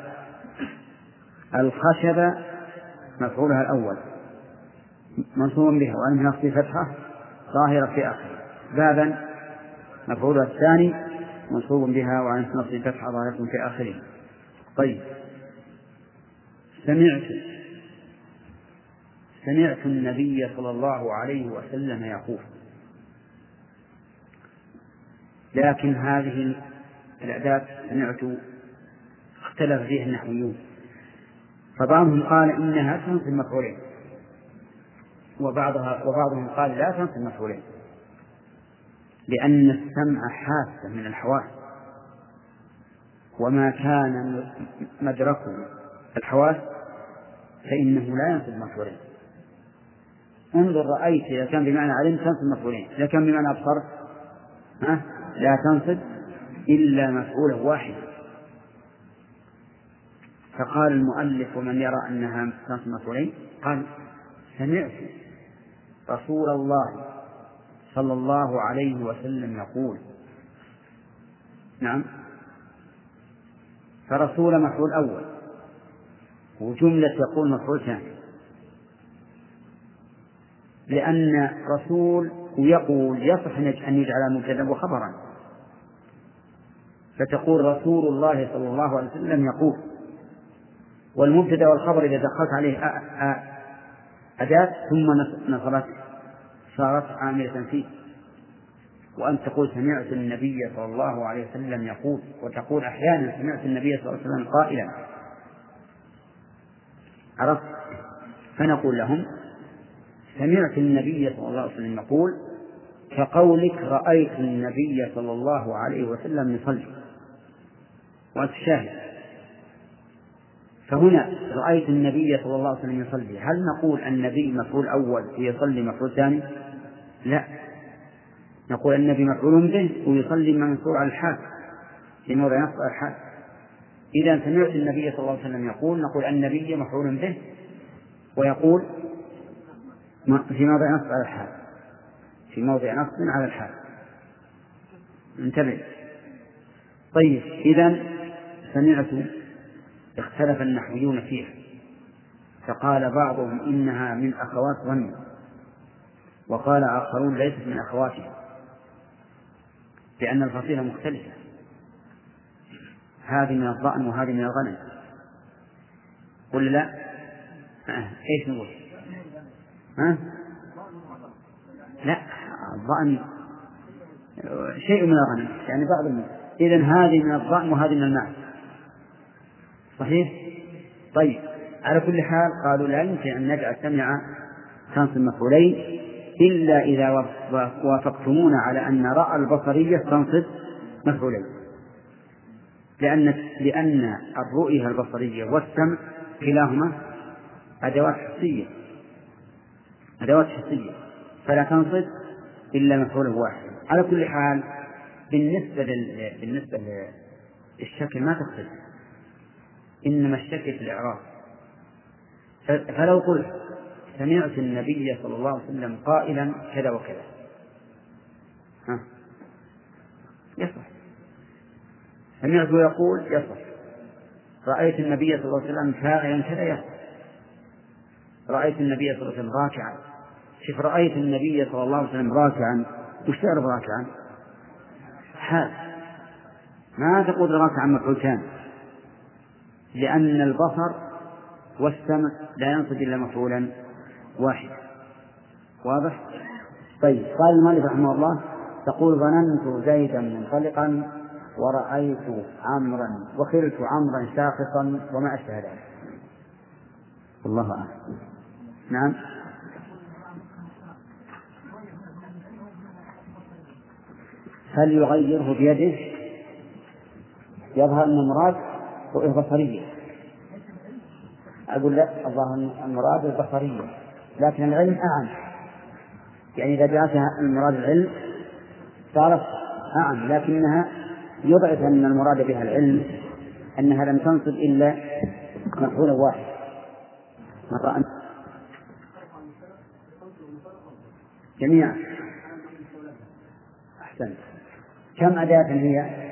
الخشب مفعولها الأول منصوب بها وعلى نصب فتحة ظاهرة في آخره. بابا مفعولها الثاني منصوب بها وعلى نصب فتحة ظاهرة في آخره. طيب، سمعت سمعت النبي صلى الله عليه وسلم يقول، لكن هذه الأداة سمعت اختلف فيها النحويون، فبعضهم قال إنها تنصب مفعولين، وبعضها وبعضهم قال لا تنصب مفعولين، لأن السمع حاسة من الحواس، وما كان مدركه الحواس فإنه لا ينصب مفعولين. انظر، رأيت إذا كان بمعنى علم تنصب مفعولين، إذا كان بمعنى أبصرت ها لا تنصب إلا مفعولا واحدا. فقال المؤلف ومن يرى أنها تنصب مفعولين قال سمعت رسول الله صلى الله عليه وسلم يقول. نعم، فرسول مفعول أول، وجملة يقول مفعول ثاني، لأن رسول ويقول يصح أن يجعل مبتدأ وخبرا، فتقول رسول الله صلى الله عليه وسلم يقول، والمبتدأ والخبر إذا دخلت عليه أداة ثم نصبت صارت عاملة فيه. وأن تقول سمعت النبي صلى الله عليه وسلم يقول، وتقول أحيانا سمعت النبي صلى الله عليه وسلم قائلا، عرفت؟ فنقول لهم سمعت النبي صلى الله عليه وسلم يقول كقولك رأيت النبي صلى الله عليه وسلم يصلي، وأنت شاهد. فهنا رأيت النبي صلى الله عليه وسلم يصلي، هل نقول النبي مفعول أول ويصلي مفعول ثاني؟ لا، نقول النبي مفعول به ويصلي منصوب على الحال في موضع نصب الحال. إذا سمعت النبي صلى الله عليه وسلم يقول نقول النبي مفعول به ويقول في موضع نصب على الحال، في موضع نصب على الحال. انتبه. طيب، إذا سمعت اختلف النحويون فيها، فقال بعضهم إنها من أخوات ظن، وقال آخرون ليست من أخواتها، لأن الفصيلة مختلفة، هذه من الضأن وهذه من الغنم. قل لا، آه. إيش نقول؟ ها؟ لا، الضأن شيء من الغنم، يعني بعض الماء. إذن هذه من الضأن وهذه من الماء. صحيح؟ طيب، على كل حال قالوا لا يمكن أن نجعل سمع تنصب مفعولين إلا إذا وافقتمونا على أن رأى البصرية تنصب مفعولين، لأن لأن الرؤية البصرية والسمع كلاهما أدوات حسية أدوات حسية فلا تنصب إلا مفعول واحد. على كل حال بالنسبة لل... بالنسبة للشكل ما تختلف، إنما الشكل في الإعراب. فلو قلت سمعت النبي صلى الله عليه وسلم قائلا كذا وكذا ها يصح، سمعته يقول يصح، رأيت النبي صلى الله عليه وسلم فاعلا كذا يصح، رأيت النبي صلى الله عليه وسلم راكعا. شوف، رأيت النبي صلى الله عليه وسلم راكعا، وش تعرف راكعا؟ حال، ما تقول راكعا مفعول ثاني، لأن البصر والسمع لا ينصب إلا مفعولا واحد. واضح؟ طيب، قال المؤلف رحمه الله: تقول ظننت زيدا منطلقا ورأيت عمرا وخلت عمرا شاخصا وما أشبه ذلك. والله أعلم. نعم. هل يغيره بيده؟ يظهر أن المراد رؤية بصرية. أقول لا، الظاهر المراد البصرية، لكن العلم أعم، يعني إذا جاءتها المراد العلم صارت أعم، لكنها يضعف أن المراد بها العلم أنها لم تنصب إلا مفعولا واحد. مرة أنت جميعا. أحسنت. كم أداة هي؟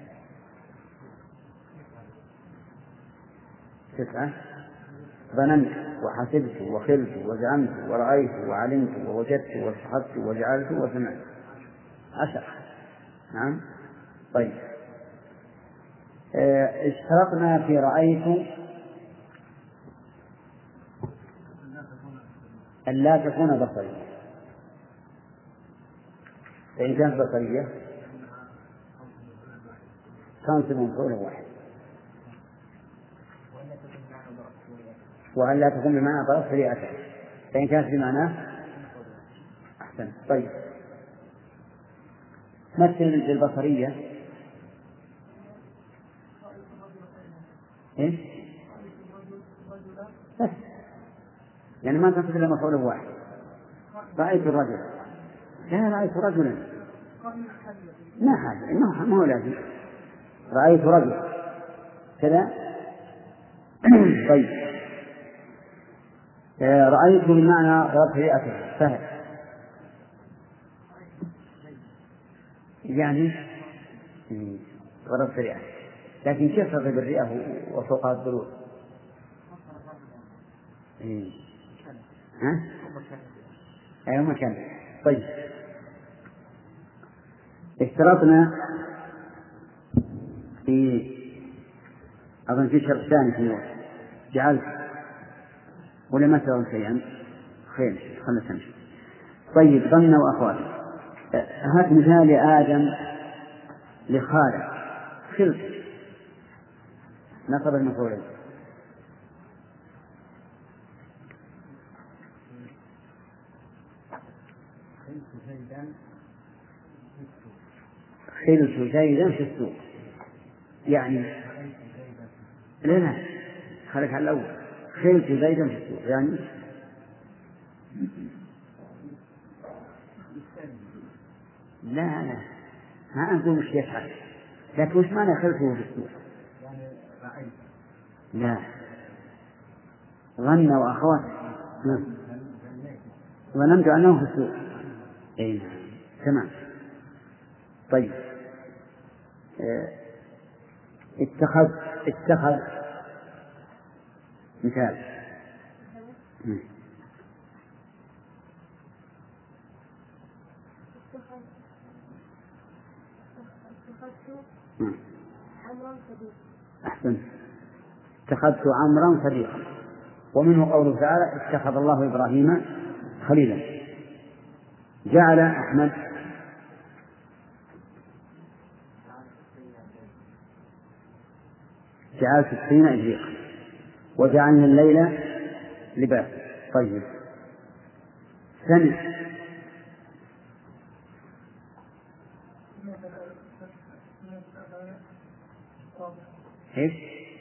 تسعة. ظننت وحسبت وخلت وزعمت ورأيت وعلمت ووجدت وصحبت وجعلت وسمعت. عشر. نعم. طيب، اشترطنا في رأيت أن لا تكون بصرية، فإن كانت بصرية تنصب مفعولا واحد، وأن لا تكون بمعنى ضرب فريئته، فإن كانت بمعنى أحسن. طيب، مثل للبصرية إيه؟ بس يعني ما تنصب إلا مفعول واحد. رأيت الرجل، لا رأيت رجلا، ما حاجة، ما هو لازم. رأيت رجل كذا. طيب، رأيت بمعنى ضرب فريئته سهل، يعني ضرب فريئة، لكن كيف تضرب الرئة وفوقها الضلوع؟ إيه. ها؟ أي مكان. طيب، اشترطنا في أظن في شرط ثاني في جعلت ولا ما سوى شيئا خير خلنا نمشي. طيب، ظن وأخواته. هات مثال آدم لخالد خلت نصب المفعولين. خلت زيدا في السوق، يعني لا لا خلك على الأول. خلت زيدا في السوق يعني لا لا ما أقول مش يفعل، لكن وش معنى خلته في السوق؟ لا، ظن وأخواته. ظننت أنه في السوق. أي نعم، تمام. طيب، اتخذ اتخذ مثال. أحسن. اتخذت عمرا صديقا، ومنه قوله تعالى: اتخذ الله إبراهيم خليلا. جعل أحمد جعلت السين إبريقا وجعلنا الليل لباس. طيب سمع ايش؟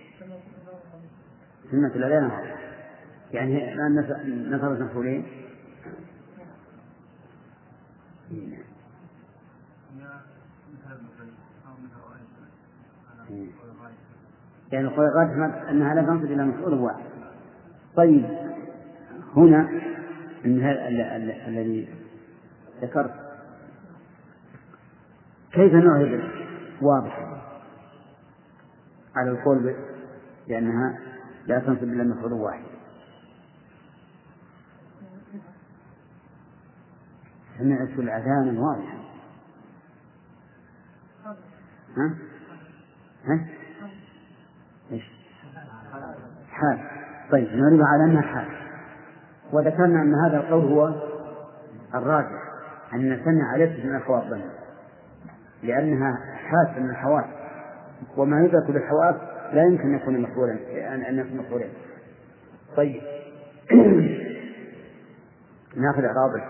سمة الأذان يعني نفر المفعولين يعني القواعد أنها لا تنصب إلى مفعول واحد. طيب هنا إن هذا الذي ذكرت كيف نعرف واضح على القول لأنها لا تنصب إلا مفعول واحد؟ سمعت الأذان واضحا. ها؟ ها؟ إيش؟ حال. طيب نعرف على أنها حال، وذكرنا أن هذا القول هو الراجح، أن سمع ليست من الخواص لأنها حاس من الحواس، وما يدرك بالحواس لا يمكن أن يكون مفعولا أن يكون مفعولا. طيب ناخذ إعرابه.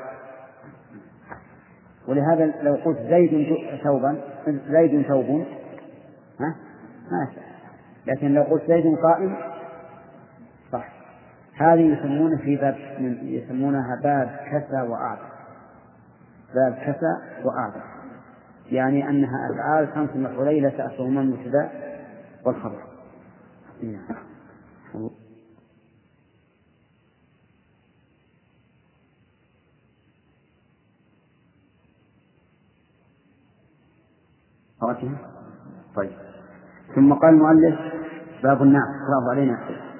ولهذا لو قلت زيد ثوبا زيد ثوب ها ما شاء، لكن لو قلت زيد قائم صح. هذه يسمونه في باب يسمونها باب كسى وأعطى، باب كسى وأعطى، يعني أنها أفعال خمس مفعولين لا تأخذهما المبتدأ والخبر. طيب ثم قال المؤلف باب النعت. اقرأه علينا.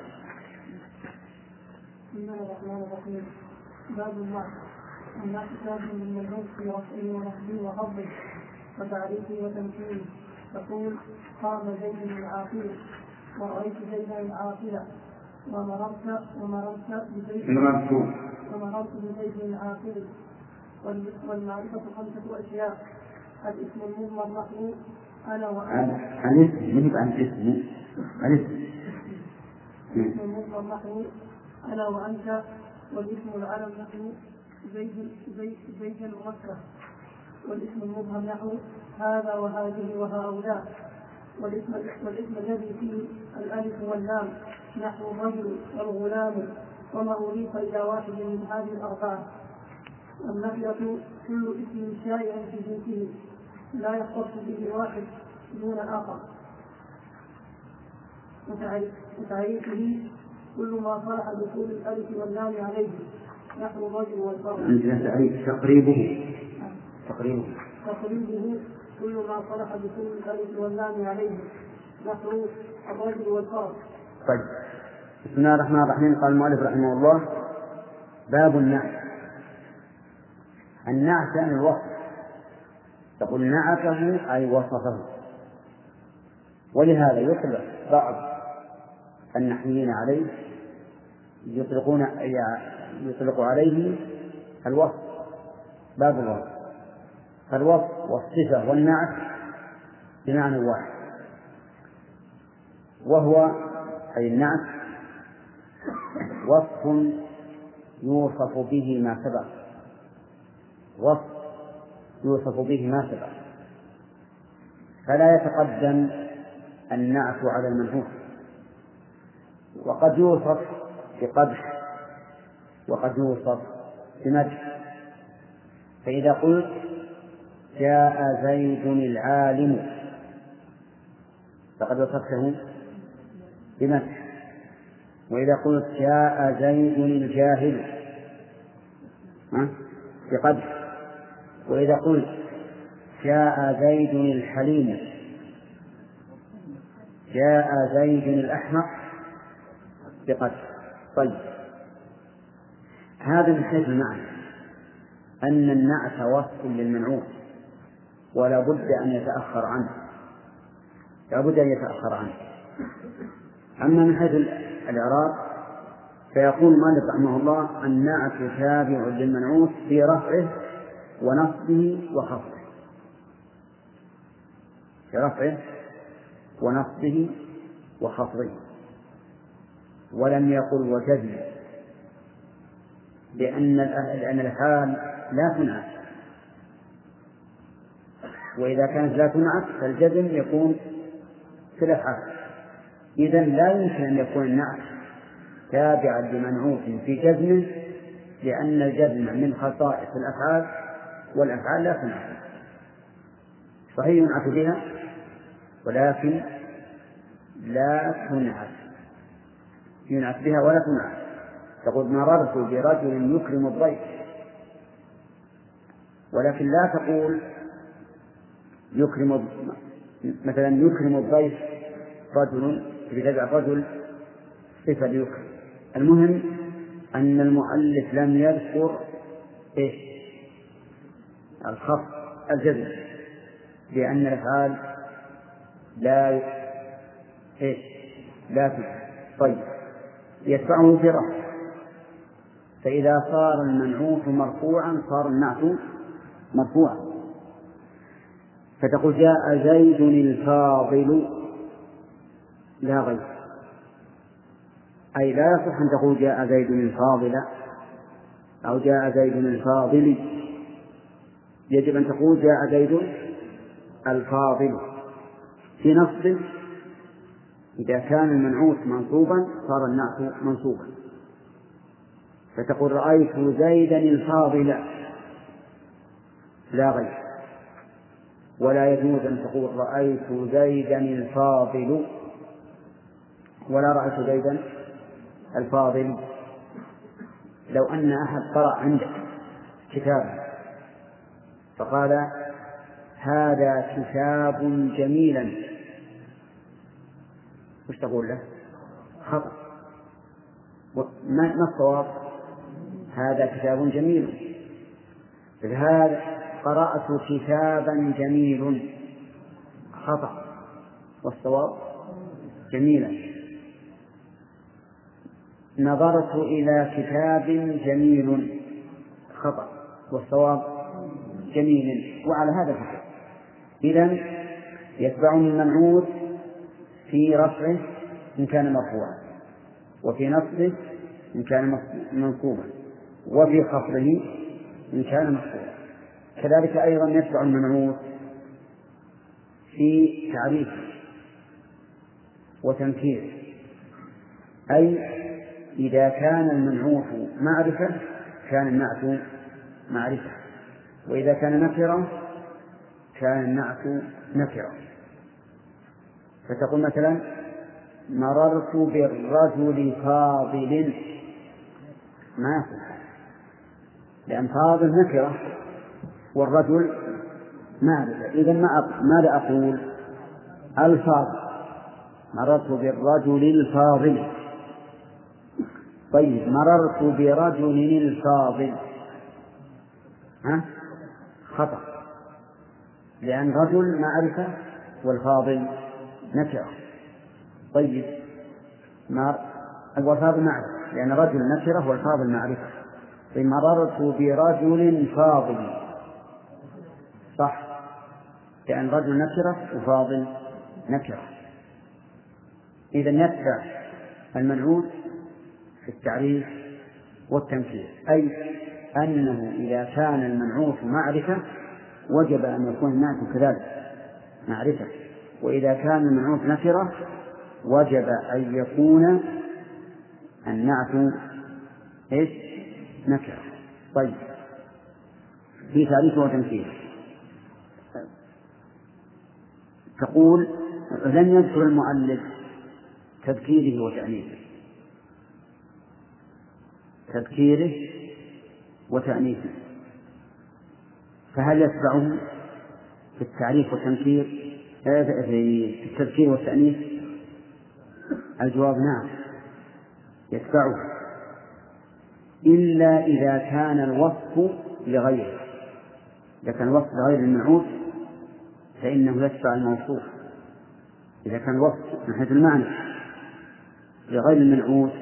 بسم الله الرحمن الرحيم. باب النعت. النعت كتاب من المنعوت في رفعه ونصبه وخفضه وتعريفه وتمثيله. تقول قام زيد العاقل ورأيت زيدا العاقل ومررت ومررت بزيد ومررت بزيد العاقل. والمعرفة خمسة أشياء: الاسم المضمر نحو أنا وأنت. عن اسم يجب عن اسم عن اسم الاسم المضمر نحو أنا وأنت، والاسم العلم نحو زيد زيد زيد ومكة، والاسم المبهم نحو هذا وهذه وهؤلاء، والاسم والاسم الذي فيه الألف واللام نحو الرجل والغلام وما أضيف إلى واحد من هذه الأربعة. والنكرة كل اسم شائع في جنسه لا يختص به واحد دون آخر. وتعريفه كل ما صلح دخول الألف واللام عليه نحو الرجل والفرد. تقريبه تقريبه تقريبه كل ما صلح دخول الألف واللام عليه نحو الرجل والفرد. طيب بسم الله الرحمن الرحيم. قال المؤلف رحمه الله باب النعت. النعت يعني الوصف، تقول نعته أي وصفه. ولهذا يطلق بعض النحويين عليه يطلقون يطلق عليه الوصف، باب الوصف. فالوصف والصفة والنعت بمعنى واحد، وهو أي النعت وصف يوصف به ما سبق، وصف يوصف به ما سبق، فلا يتقدم النعت على المنعوت. وقد يوصف بقدح وقد يوصف بمدح. فإذا قلت جاء زيد العالم فقد وصفته بمدح، وإذا قلت جاء زيد الجاهل بقدح، وإذا قلت جاء زيد الحليم جاء زيد الأحمق بقدح. طيب هذا من حيث المعنى أن النعت وصف للمنعوت ولا بد أن يتأخر عنه، لا بد أن يتأخر عنه. أما من حيث الإعراب فيقول مالك رحمه الله النعت تابع للمنعوت في رفعه ونصبه وخفضه، في رفعه ونصبه وخفضه، ولم يقل وجزم، لأن لأن الأفعال لا تنعت، وإذا كانت لا تنعت فالجزم يكون في الأفعال. إذن لا يمكن أن يكون النعت تابعا لمنعوت في جزمه، لأن الجزم من خصائص الأفعال، والأفعال لا تنعت. صحيح ينعت بها ولكن لا تنعت، ينعت بها ولا تنعت. تقول مررت برجل يكرم الضيف، ولكن لا تقول يكرم مثلا يكرم الضيف رجل، بتجعل رجل صفة ليكرم. المهم أن المؤلف لم يذكر إيش الخفض الجزم، لأن الأفعال لا إيش لا تنعت. طيب يتبعه في رفع، فإذا صار المنعوت مرفوعا صار النعت مرفوعا، فتقول جاء زيد الفاضل لا غير، أي لا يصح أن تقول جاء زيد الفاضل أو جاء زيد الفاضل، يجب أن تقول جاء زيد الفاضل في نصب. إذا كان المنعوت منصوبا صار النعت منصوبا، فتقول رأيت زيدا الفاضل لا غير. ولا يجوز أن تقول رأيت زيدا الفاضل ولا رأيت زيدا الفاضل. لو أن أحد قرأ عندك كتابا فقال هذا كتاب جميلا، وش تقول له؟ خطأ. ما الصواب؟ هذا كتاب جميل. هذا قرأت كتابا جميل، خطأ، والصواب جميلا. نظرت إلى كتاب جميل، خطأ، والصواب جميل. وعلى هذا الفكر إذن يتبعني المنعوت في رفعه إن كان مرفوعا، وفي نصبه إن كان منصوبا، وفي خفضه إن كان مخفوضا. كذلك أيضا يتبع المنعوت في تعريفه وتنكيره، أي إذا كان المنعوت معرفة كان النعت معرفة، وإذا كان نكرة كان النعت نكرة. فتقول مثلا مررت بالرجل فاضل، ما يصح، لأن فاضل نكرة والرجل معرفة. إذن ماذا أقول؟ الفاضل، مررت بالرجل الفاضل. طيب مررت برجل الفاضل، ها؟ خطأ، لأن رجل معرفة والفاضل نكرة. طيب الفاضل معرفة لأن رجل نكرة والفاضل معرفة. طيب مررت برجل فاضل، صح، لأن رجل نكرة وفاضل نكرة. إذن يتبع المنعوت في التعريف والتنكير، أي أنه إذا كان المنعوت معرفة وجب أن يكون النعت كذلك معرفة، وإذا كان المنعوت نكرة وجب أن يكون النعت إيش؟ نكرة. طيب في تعريفه وتنكيره تقول لم يذكر المؤلف تذكيره وتأنيثه، تذكيره وتأنيثه، فهل يتبعه في التعريف والتنكير في التذكير والتأنيث؟ الجواب نعم يتبعه، إلا إذا كان الوصف لغيره. إذا كان الوصف لغير المنعوت فإنه يتبع الموصوف. إذا كان الوصف من حيث المعنى لغير المنعوت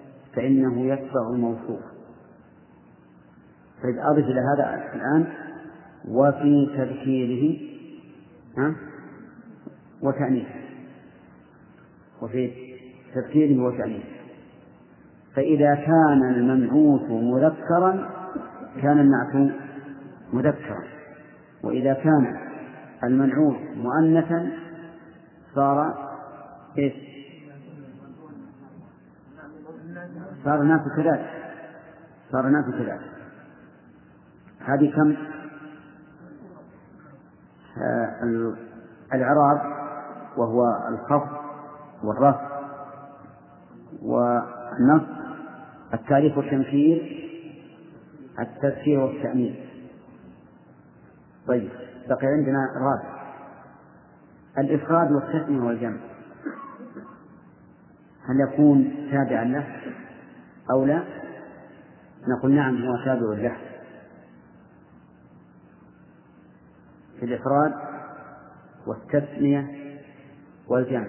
فإنه يتبع الموصوف. فإذا أضف إلى هذا الآن وفي تذكيره ها وتأنيثه، وفي تذكيره وتأنيثه. فإذا كان المنعوت مذكرا كان النعت مذكرا، وإذا كان المنعوت مؤنثا صار إيش؟ صار الناس كذلك، صار الناس كذلك. هذه كم؟ آه الإعراب وهو الخفض والرفع والنصب، التعريف والتنكير، التذكير والتأنيث. طيب بقي عندنا الرابع الإفراد والتثنية والجمع. هل يكون تابعا له أو لا؟ نقول نعم هو تابع له في الإفراد والتثنية والجمع.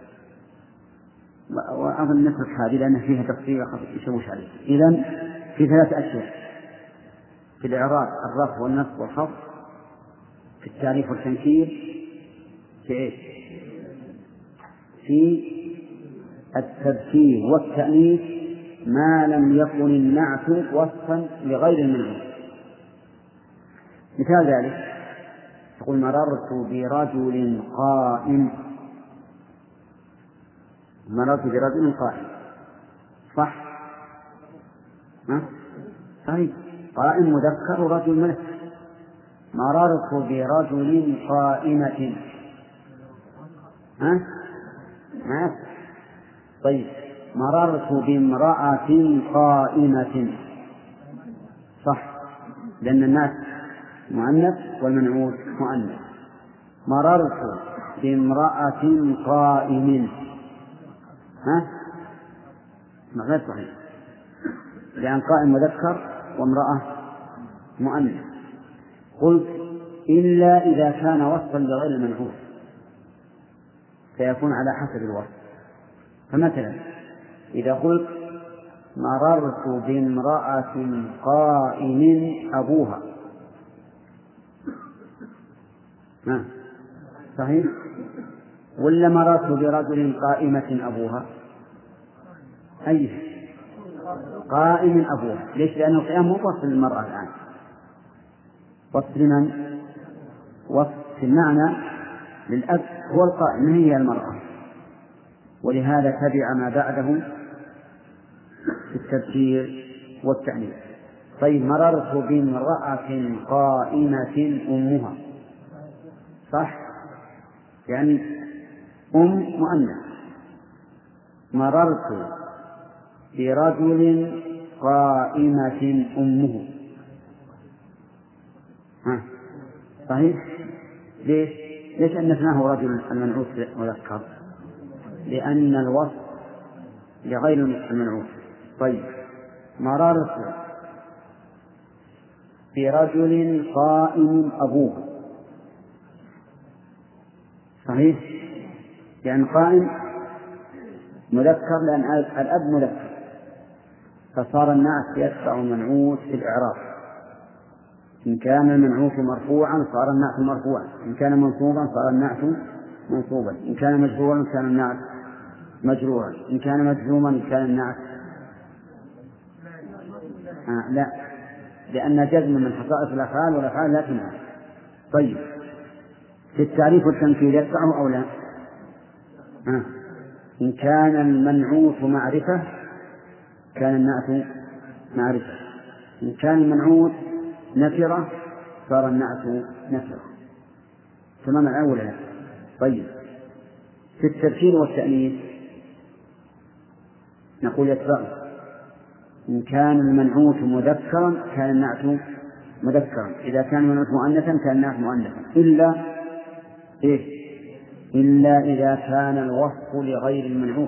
وأظن نترك هذه لأن فيها تفصيل يشوش عليه. إذن في ثلاث أشياء: في الإعراب الرفع والنصب والخفض، في التعريف والتنكير، في إيش؟ في التذكير والتأنيث ما لم يكن النعت وصفا لغير المنعوت. مثال ذلك تقول مررت برجل قائم، مررت برجل قائم، صح؟ ها؟ صحيح، قائم مذكر ورجل مؤنث. مررت برجل قائمة، ها؟ ما؟ طيب مررت بامرأة قائمة، صح، لأن الناس مؤنث والمنعوت مؤنث. مررت بامرأة قائم، ها؟ ما غير صحيح، لأن قائم مذكر وامرأة مؤنث. قلت إلا إذا كان وصفا لغير المنعوت فيكون على حسب الوصف. فمثلا إذا قلت مررت بامرأة قائم أبوها، ها صحيح؟ ولا مررت برجل قائمة أبوها؟ أي قائم أبوها. ليش؟ لأن القيام مو وصف للمرأة الآن، وصف لمن؟ وصف في المعنى للأب هو القائم، ما هي المرأة، ولهذا تبع ما بعده في التذكير والتأنيث. طيب مررت بامرأة قائمة أمها، صح؟ يعني أم مؤنث. مررت برجل قائمة أمه، ها صحيح؟ ليش؟ ليش أنثناه رجل المنعوت مذكر؟ لأن الوصف لغير المنعوت. طيب مررت برجل قائم أبوه، صحيح؟ لأن قائم مذكر، لأن الأب مذكر، فصار النعت يتبع المنعوت في الإعراب. إن كان المنعوت مرفوعا صار النعت مرفوعا، إن كان منصوبا صار النعت منصوبا، إن كان مجرورا كان النعت مجرورا، إن كان مجزوما كان النعت آه لا، لأن جزم من خصائص الأفعال والأفعال لا تنعت. طيب في التعريف والتنكير يتبعه أو لا؟ آه. إن كان المنعوت معرفة كان النعت معرفة، إن كان المنعوت نكرة صار النعت نكرة. تمام الأولى. طيب في التذكير والتأنيث نقول يتبعه. إن كان المنعوت مذكرا كان النعت مذكرا، إذا كان المنعوت مؤنثا كان النعت مؤنثا، إلا إيه؟ إلا إذا كان الوصف لغير المنعوت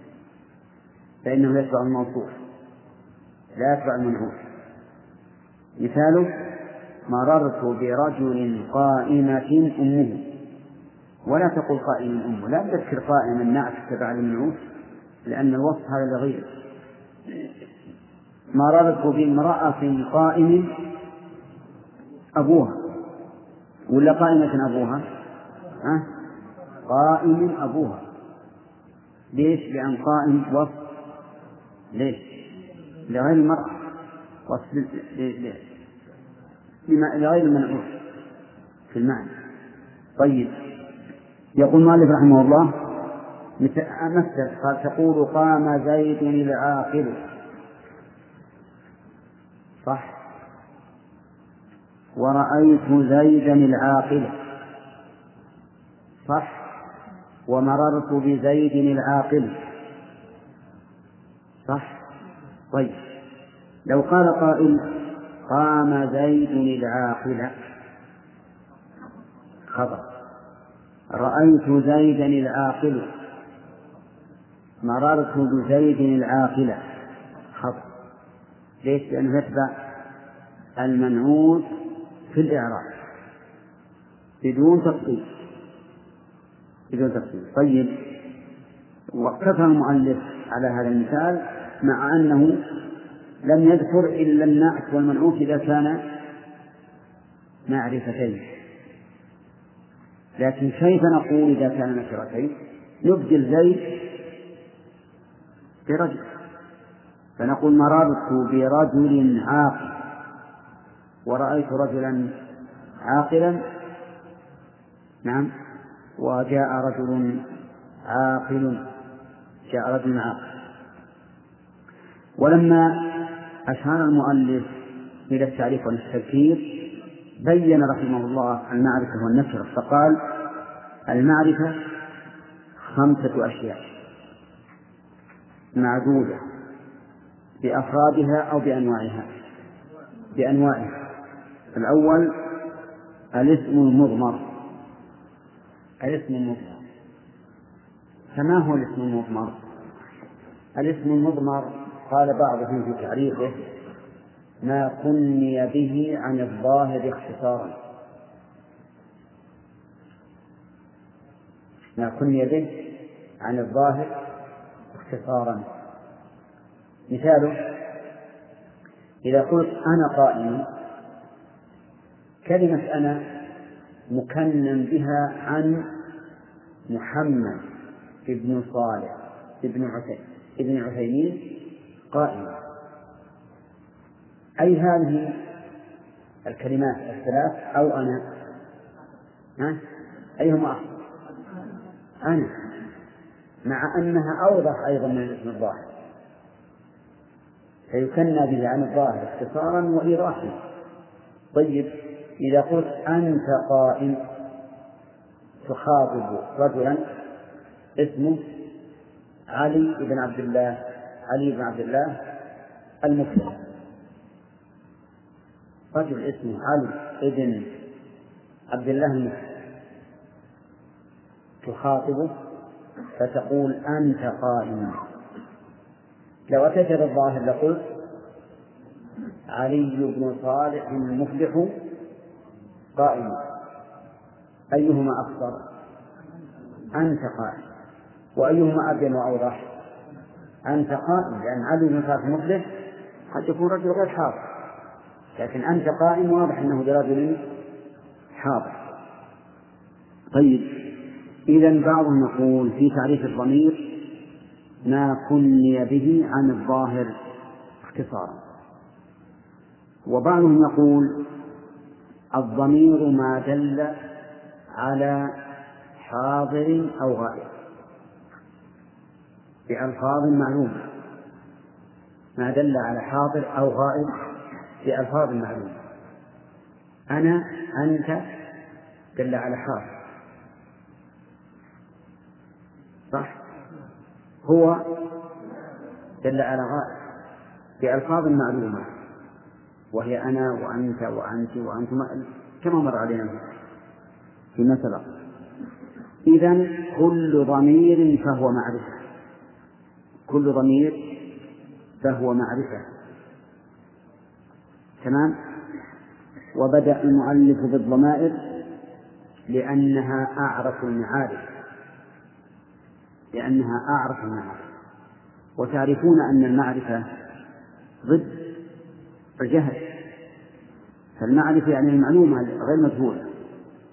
فإنه يتبع الموصوف لا يتبع المنعوت. مثاله مررت برجل قائمة أمه، ولا تقل قائم أمه، لا تذكر قائم النعت تبع المنعوت لأن الوصف هذا لغيره. مررت بامرأة قائم أبوها، ولا قائمة أبوها؟ أه؟ قائم أبوها. ليش؟ لأن قائم وصف ليش؟ لغير المرأة، وصف لغير المنعوت في المعنى. طيب، يقول المؤلف رحمه الله مثل قال تقول قام زيد العاقل، صح؟ ورأيت زيدا العاقل، صح؟ ومررت بزيد العاقل، صح؟ طيب، لو قال قائل قام زيد العاقل خطأ، رأيت زيدا العاقل، مررت بزيد العاقل خطأ. ليش؟ لأنه يتبع المنعوت في الإعراب بدون تفصيل بدون تفصيل. طيب، واقتفى المؤلف على هذا المثال مع أنه لم يذكر إلا النعت والمنعوت إذا كان معرفتين، لكن كيف نقول إذا كان نكرتين؟ نبدل زيد برجل، فنقول مررت برجل عاقل ورأيت رجلا عاقلا، نعم، وجاء رجل عاقل، جاء رجل عاقل. ولما أشار المؤلف إلى التعريف والتذكير بين رحمه الله المعرفة والنكرة، فقال المعرفة خمسة أشياء معدودة بأفرادها أو بأنواعها بأنواعها الأول الاسم المضمر. الاسم المضمر، فما هو الاسم المضمر؟ الاسم المضمر قال بعضهم في تعريفه ما كني به عن الظاهر اختصارا، ما كني به عن الظاهر اختصارا. مثاله إذا قلت أنا قائم، كلمة أنا مكنن بها عن محمد ابن صالح ابن عثيمين ابن عثيمين قائم. أي هذه الكلمات الثلاث أو أنا؟ ها؟ أيهما أفضل؟ أنا، مع أنها أوضح أيضا من الاسم الظاهر، فيكنى به عن الظاهر اختصارا وإيضاحا. طيب، إذا قلت أنت قائم تخاطب رجلا اسمه علي بن عبد الله علي بن عبد الله المسلم، رجل اسمه علي بن عبد الله المسلم تخاطبه فتقول أنت قائم. لو أتيت بالظاهر لقلت علي بن صالح المفلح قائم، أيهما أكثر؟ أنت قائم. وأيهما أبين وأوضح؟ أنت قائم، لأن علي بن صالح المفلح قد يكون رجل غير حاضر، لكن أنت قائم واضح أنه برجل حاضر. طيب، إذن بعضهم يقول في تعريف الضمير ما كني به عن الظاهر اختصارا، وبعضهم يقول الضمير ما دل على حاضر أو غائب بألفاظ معلومة، ما دل على حاضر أو غائب بألفاظ معلومة. أنا أنت دل على حاضر، صح؟ هو دل على غائب بألفاظ معلومة، وهي أنا وأنت وأنت وأنتم كما مر علينا في مثل. إذن كل ضمير فهو معرفة، كل ضمير فهو معرفة. تمام. وبدأ المؤلف بالضمائر لأنها أعرف المعارف لأنها أعرف المعارف وتعرفون أن المعرفة ضد الجهل، فالمعرفة يعني المعلومة غير مجهولة،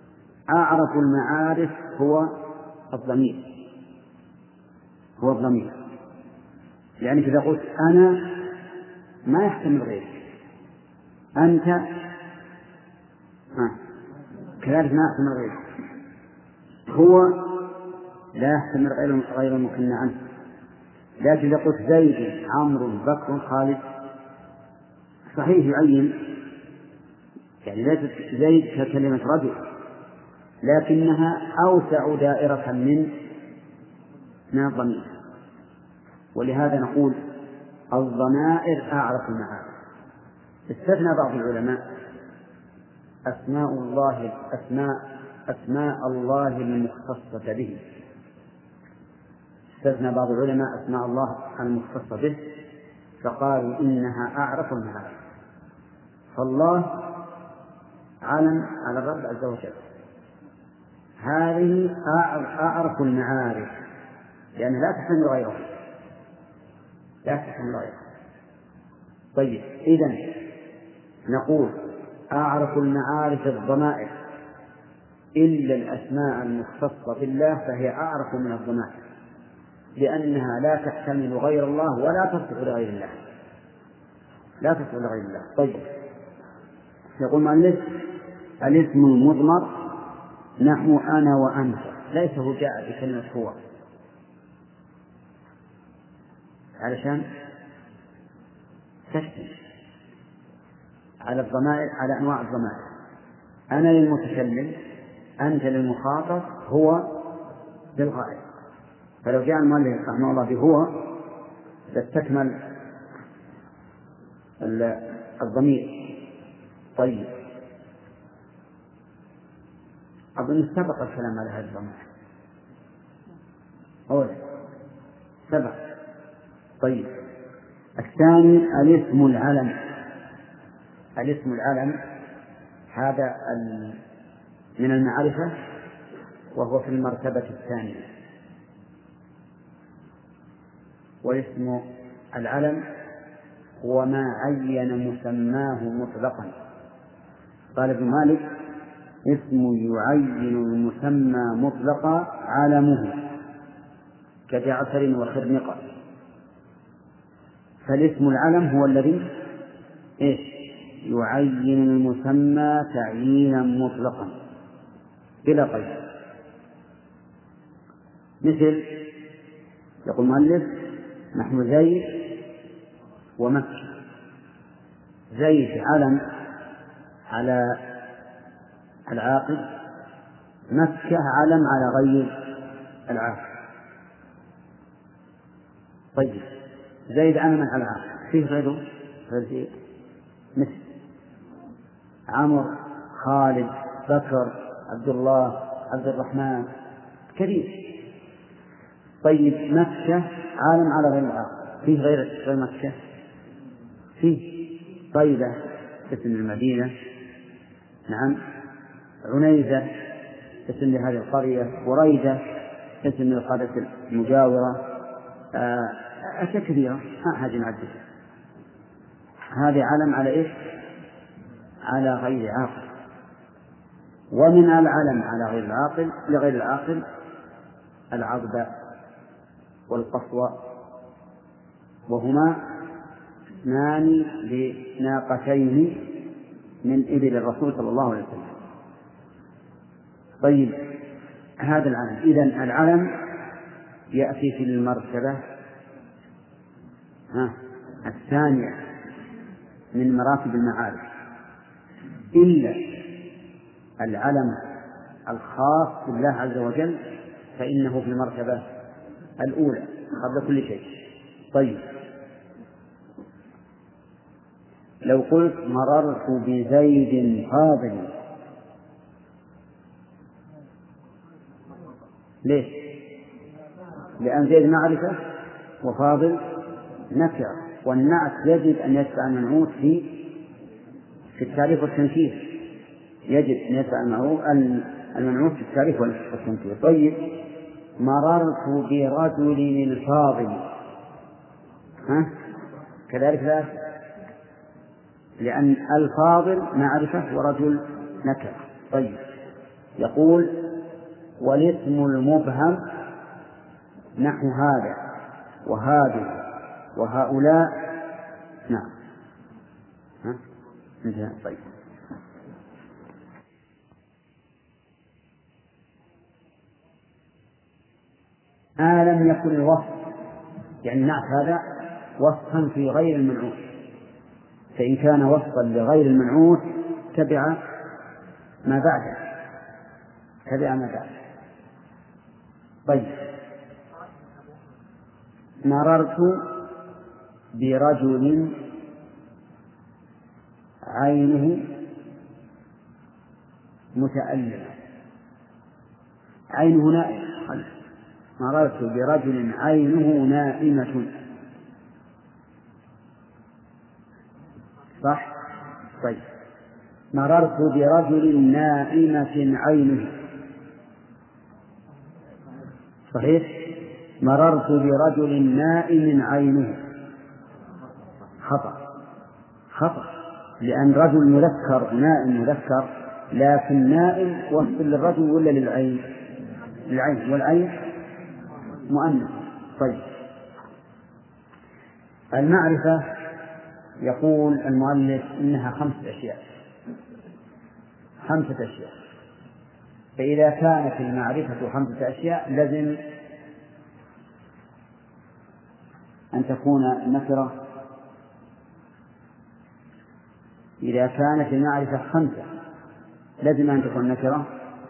أعرف المعارف هو الضمير، هو الضمير. يعني إذا قلت أنا ما يحتمل غيره، أنت ها كذلك ما يحتمل غيره، هو لا يحتمل غير المكنى عنه. لكن إذا قلت زيد عمرو بكر خالد صحيح يعين، يعني ليست زيد ككلمة رجل، لكنها أوسع دائرة من من الضمير. ولهذا نقول الضمائر أعرف المعارف. استثنى بعض العلماء أسماء الله أسماء أسماء الله المختصة به، استثنى بعض العلماء أسماء الله المختصة به فقالوا إنها أعرف المعارف. فالله علم على الرب عز وجل، هذه أعرف المعارف لأن لا تحتمل غيره، لا تحتمل غيره. طيب إذن نقول أعرف المعارف الضمائر إلا الأسماء المختصة بالله فهي أعرف من الضمائر، لأنها لا تحتمل غير الله ولا تصلح لغير الله، لا تصلح لغير الله. طيب يقول مؤلف الاسم المضمر نحو أنا وأنت، ليس هو جاء بكلمة هو علشان تشتمل على الضمائر، على أنواع الضمائر. أنا للمتكلم، أنت للمخاطب، هو للغائب. فلو جاء المؤلف رحمه الله بهو لاستكمل الضمير. طيب أظن سبق الكلام على هذا الضمائر أولا سبق. طيب الثاني الاسم العلم. الاسم العلم هذا من المعرفة وهو في المرتبة الثانية. والاسم العلم هو ما عين مسماه مطلقا. قال ابن مالك اسم يعين المسمى مطلقا علمه كجعفر وخرنقة. فالاسم العلم هو الذي إيش يعين المسمى تعيينا مطلقا بلا قيد. مثل يقول المؤلف نحن زيد ومكة. زيد علم على العاقل، مكة علم على غير العاقل. طيب زيد علم على العاقل، فيه غيره غير مثل عمرو خالد بكر عبد الله عبد الرحمن كثير. طيب مكة عالم على غير العاقل، فيه غير غير مكة، فيه طيبة اسم المدينة، نعم، عنيزة اسم لهذه القرية، وريدة اسم للقرية المجاورة، أشياء كثيرة ما حاجة نعدد. هذه علم على إيش؟ على غير عاقل. ومن العلم على غير العاقل لغير العاقل العضب والقصوى، وهما اثنان لناقتين من إبل الرسول صلى الله عليه وسلم. طيب هذا العلم. إذن العلم يأتي في المرتبة ها الثانية من مراتب المعارف، إلا العلم الخاص بالله عز وجل فإنه في المرتبة الأولى قبل كل شيء. طيب لو قلت مررت بزيد فاضل، ليش؟ لأن زيد معرفة وفاضل نكرة، والنعت يجب أن يتبع المنعوت في في التعريف والتنكير، يجب أن يتبع المنعوت في التعريف والتنكير. طيب مررت برجل الفاضل، ها كذلك لا، لأن الفاضل معرفة ورجل نكرة. طيب يقول والاسم المبهم نحو هذا وهذه وهؤلاء. نعم. ها؟ انتهى. طيب. ما لم يكن الوصف، يعني نعت هذا وصفا في غير المنعوت، فإن كان وصفا لغير المنعوت تبع ما بعده تبع ما بعده. طيب. مررت برجل عينه متألمة. عينه نائمة. مررت برجل عينه نائمة. صح؟ طيب. مررت برجل نائمة عينه. صحيح؟ مررت برجل نائم عينه. خطأ. خطأ، لأن رجل مذكر نائم مذكر، لكن نائم وصف للرجل ولا للعين؟ للعين، والعين مؤنث. طيب. المعرفة يقول المؤلف إنها خمسة أشياء خمسة أشياء فإذا كانت المعرفة خمسة أشياء لازم أن تكون النكرة. إذا كانت المعرفة خمسة لازم أن تكون نكرة.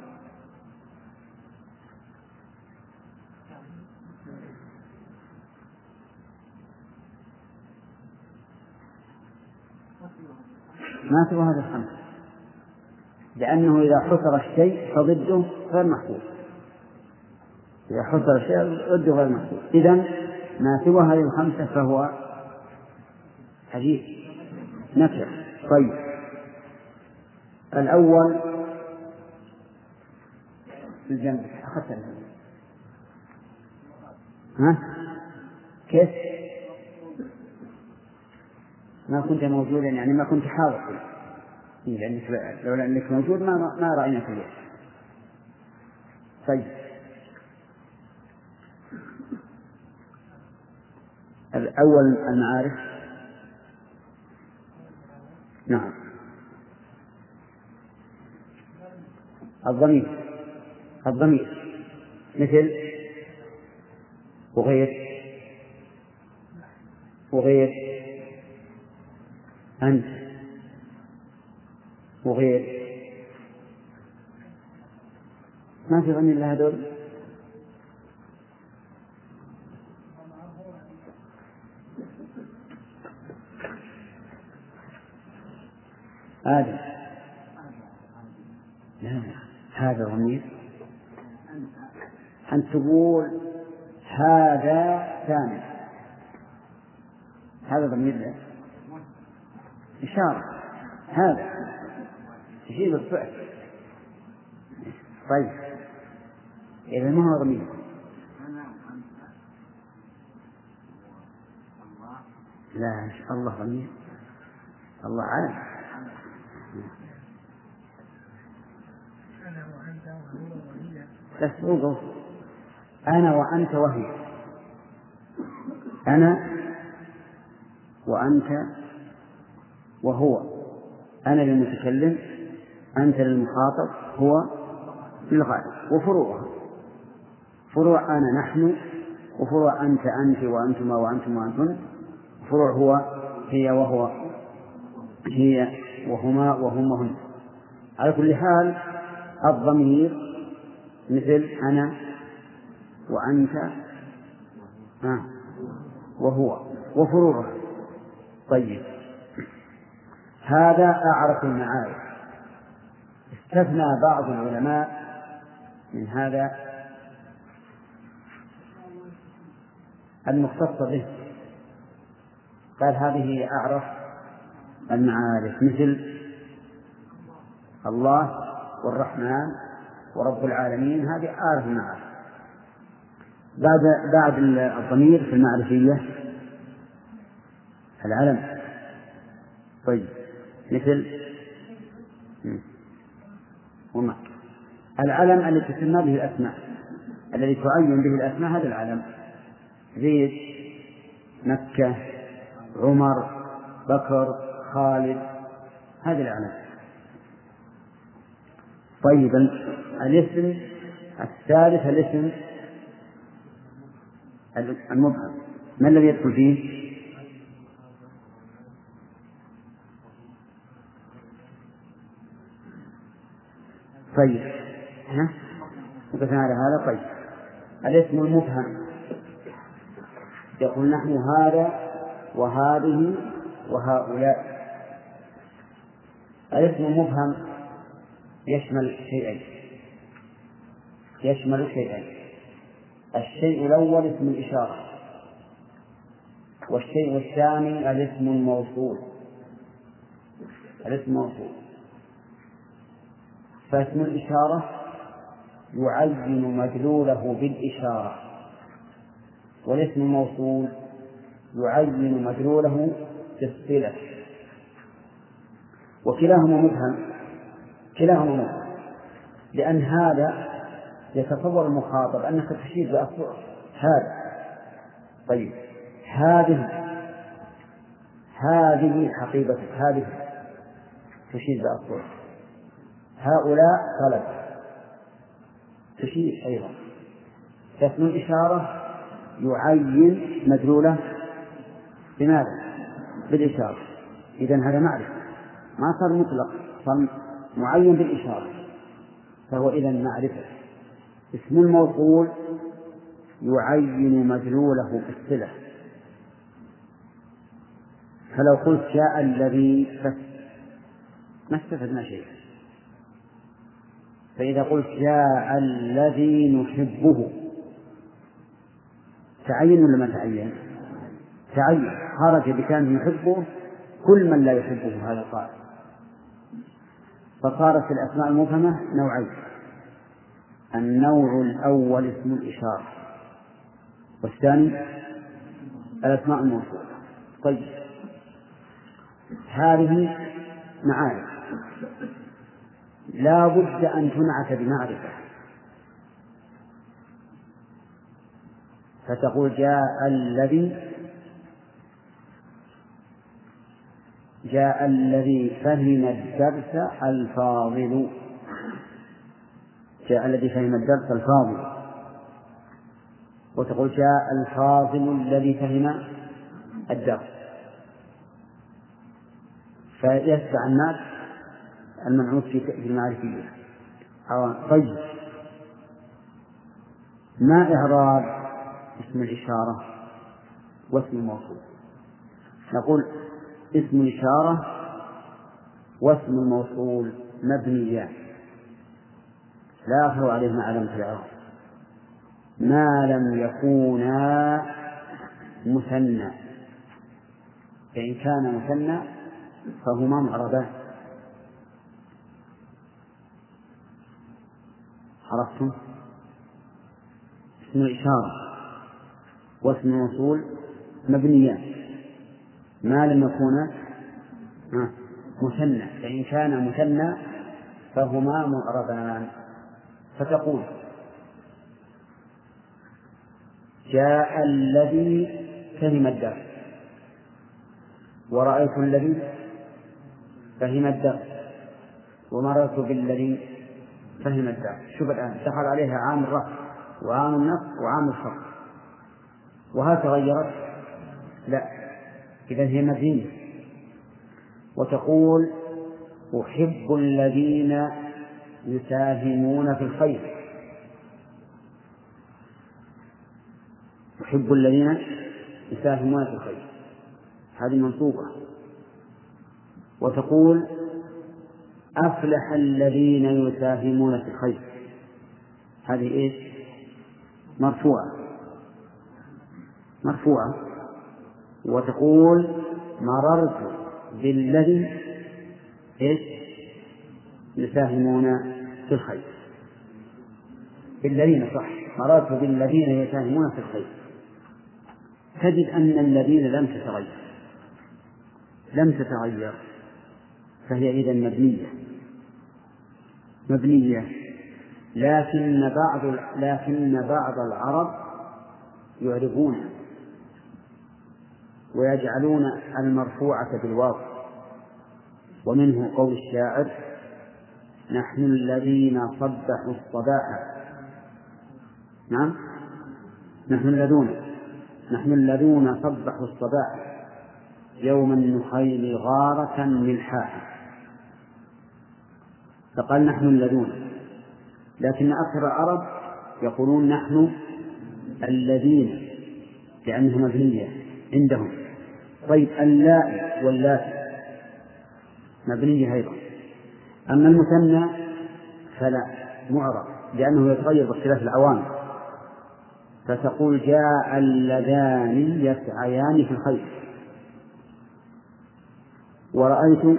ما سوى هذا الخمسة، لأنه إذا حصر الشيء فضده غير محفوظ. إذا حصر الشيء ضده غير محفوظ. إذن ما سوى هذه الخمسة فهو حديث نكرة. طيب. الأول في الجنب أخذت الجنب. ها؟ كيف؟ ما كنت موجودا، يعني ما كنت حاضر، لأنك لو لأنك موجود ما ما رأيناك اليوم. طيب. الأول المعارف. نعم. الضمير. الضمير مثل وغير وغير أنت وغير. ما في ضمير لها دور. آدم. لا، هذا ضمير. أن تقول هذا ثاني، هذا ضمير له إشارة، هذا تجيب الفعل. طيب. إذا ما هو ضمير. لا، الله ضمير. الله عالم. بس وقف. أنا وأنت وهي. أنا وأنت وهو. أنا للمتكلم، أنت للمخاطب، هو للغائب. وفروعها فروع أنا نحن، وفروع أنت أنت وأنتما وأنتم وأنتن، فروع هو هي وهو هي وهما وهم وهن. على كل حال الضمير مثل أنا وأنت وهو وفروعه. طيب. هذا أعرف المعارف. استثنى بعض العلماء من هذا المختص به، قال هذه أعرف المعارف، مثل الله والرحمن ورب العالمين، هذه أعرف المعارف. بعد بعد الضمير في المعرفية العلم. طيب. مثل وما العلم الذي تسمى به الأسماء، الذي تعين به الأسماء هذا العلم، زيد، مكة، عمر، بكر، خالد، هذا العلم. طيب الاسم الثالث الاسم المبهم، ما الذي يدخل فيه؟ طيب ها وقفنا على هذا. طيب الاسم المبهم يقول نحن هذا وهذه وهؤلاء. الاسم المبهم يشمل شيئين يشمل شيئين الشيء الأول اسم الإشارة، والشيء الثاني الاسم الموصول. الاسم الموصول فاسم الإشارة يعين مدلوله بالإشارة، والاسم الموصول يعين مدلوله بالصلة، وكلاهما مبهم كلاهما مبهم لأن هذا يتصور المخاطب أنك تشير بأصبع هذا. طيب هذه هذه حقيبتك، هذه تشير بأصبع، هؤلاء طلب تشير أيضا. فاسم الإشارة يعين مدلوله بماذا؟ بالإشارة. إذن هذا معرفة، ما صار مطلق، صار معين بالإشارة، فهو إذن معرفة. اسم الموصول يعين مدلوله بالصلة، فلو قلت جاء الذي ما استفدنا شيء. فإذا قلت جاء الذي نحبه تعين ولا ما تعين؟ تعين، خرج بكان يحبه كل من لا يحبه هذا القائل. فصارت الأسماء المبهمة نوعين: النوع الأول اسم الإشارة، والثاني الأسماء الموصولة. طيب هذه معارف لا بد أن تنعت بمعرفة، فتقول جاء الذي جاء الذي فهم الدرس الفاضل، جاء الذي فهم الدرس الفاضل. وتقول جاء الفاضل الذي فهم الدرس، فيتبع الناس المنعوت في المعرفية. طيب ما إعراب اسم الإشارة واسم الموصول؟ نقول اسم الإشارة واسم الموصول مبنيان لا يظهر عليهما علامة الإعراب ما لم يكونا مثنى، فإن كان مثنى فهما معربان. عرفتم؟ اسم الإشارة واسم الموصول مبنيان ما لم يكونا مثنى، فإن كان مثنى فهما معربان. فتقول جاء الذي فهم الدرس، ورأيت الذي فهم الدرس، ومررت بالذي فهم الدرس. شوف الآن دخل عليها عام الرفع وعام النصب وعام الخفض، وهل تغيرت؟ لا، إذا هي مبنية. وتقول أحب الذين يساهمون في الخير، أحب الذين يساهمون في الخير، هذه منصوبة. وتقول أفلح الذين يساهمون في الخير، هذه إيش؟ مرفوعة مرفوعة. وتقول مررت بالذي إيش؟ يساهمون في الخير، بالذين صح، مررت بالذين يساهمون في الخير. تجد أن الذين لم تتغير لم تتغير فهي إذن مبنية مبنية لكن بعض لكن بعض العرب يعرفون ويجعلون المرفوعة بالواو، ومنه قول الشاعر: نحن الذين صبحوا الصباح. نعم، نحن الذين نحن الذين صبحوا الصباح يوم النخيل غارة ملحاح. فقال نحن الذين، لكن أكثر العرب يقولون نحن الذين لأنها مبنية عندهم. طيب اللاء واللاتي مبنية أيضا. أما المثنى فلا، معرب لأنه يتغير باختلاف العوامل. فتقول جاء اللذان يسعيان في الخير، ورأيت